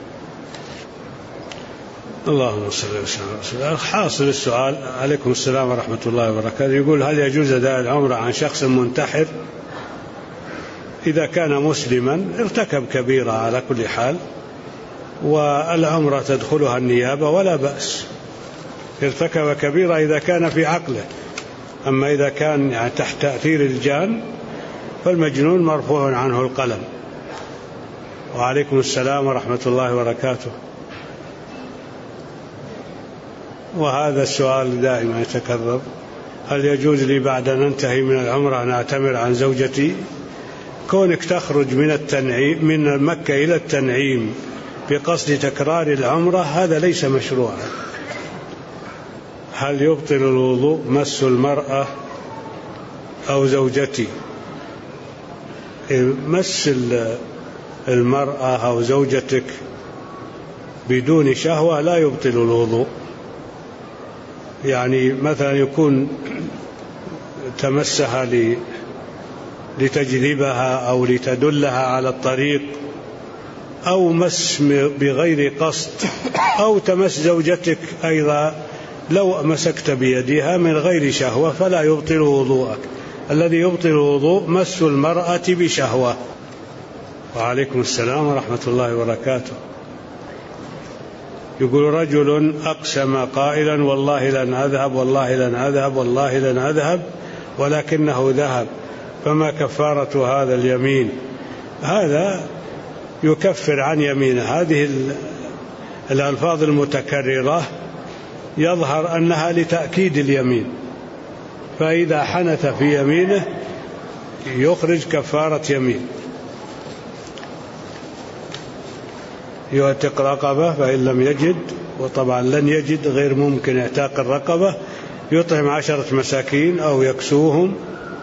اللهم صل وسلم. حاصل السؤال، عليكم السلام ورحمة الله وبركاته. يقول هل يجوز أداء العمرة عن شخص منتحر؟ إذا كان مسلما ارتكب كبيرة على كل حال، والعمرة تدخلها النيابة ولا بأس، ارتكب كبيرة إذا كان في عقله. أما إذا كان يعني تحت تأثير الجان فالمجنون مرفوع عنه القلم. وعليكم السلام ورحمة الله وبركاته. وهذا السؤال دائما يتكرر، هل يجوز لي بعد أن أنتهي من العمرة أن أعتمر عن زوجتي؟ كونك تخرج من مكة إلى التنعيم بقصد تكرار العمرة هذا ليس مشروعا. هل يبطل الوضوء مس المرأة أو زوجتي؟ مس المرأة أو زوجتك بدون شهوة لا يبطل الوضوء. يعني مثلا يكون تمسها لتجذبها أو لتدلها على الطريق أو مس بغير قصد أو تمس زوجتك أيضا لو مسكت بيدها من غير شهوة فلا يبطل وضوءك. الذي يبطل الوضوء مس المرأة بشهوة. وعليكم السلام ورحمة الله وبركاته. يقول رجل أقسم قائلا والله لن أذهب والله لن أذهب والله لن أذهب ولكنه ذهب، فما كفارة هذا اليمين؟ هذا يكفر عن يمينه. هذه الألفاظ المتكررة يظهر أنها لتأكيد اليمين، فإذا حنث في يمينه يخرج كفارة يمين. يعتق رقبة فإن لم يجد، وطبعا لن يجد غير ممكن اعتاق الرقبة، يطعم 10 مساكين أو يكسوهم،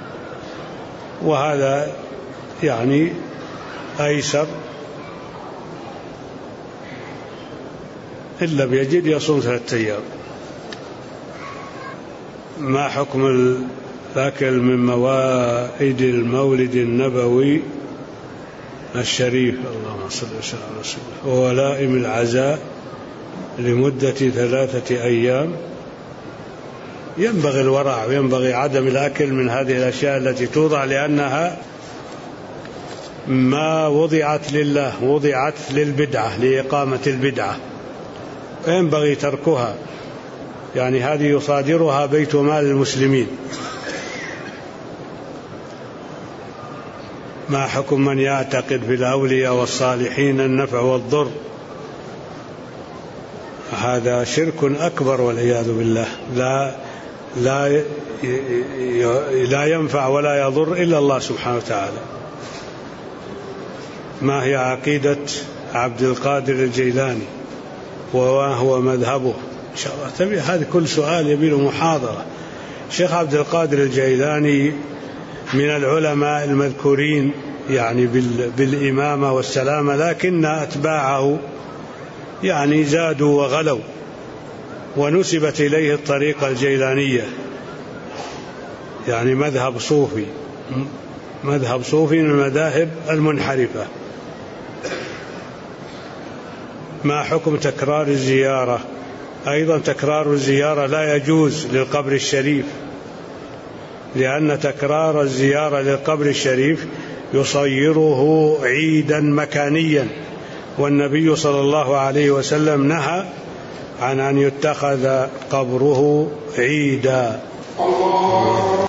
وهذا يعني أيسر. إن لم يجد يصوم 3 أيام. ما حكم الأكل من موائد المولد النبوي الشريف اللهم صل وسلم على رسول الله وولائم العزاء لمدة 3 أيام؟ ينبغي الورع وينبغي عدم الأكل من هذه الأشياء التي توضع لأنها ما وضعت لله، وضعت للبدعة، لإقامة البدعة، وينبغي تركها. يعني هذه يصادرها بيت مال المسلمين. ما حكم من يعتقد في الأولياء والصالحين النفع والضر؟ هذا شرك أكبر والعياذ بالله. لا ينفع ولا يضر إلا الله سبحانه وتعالى. ما هي عقيدة عبد القادر الجيلاني وما هو مذهبه؟ إن شاء الله تبي هذا كل سؤال يبي له محاضرة. الشيخ عبد القادر الجيلاني من العلماء المذكورين يعني بالإمامة والسلامة، لكن أتباعه يعني زادوا وغلوا، ونسبت إليه الطريقة الجيلانية، يعني مذهب صوفي من المذاهب المنحرفة. ما حكم تكرار الزيارة؟ أيضا تكرار الزيارة لا يجوز للقبر الشريف، لأن تكرار الزيارة للقبر الشريف يصيره عيدا مكانيا، والنبي صلى الله عليه وسلم نهى عن أن يتخذ قبره عيدا.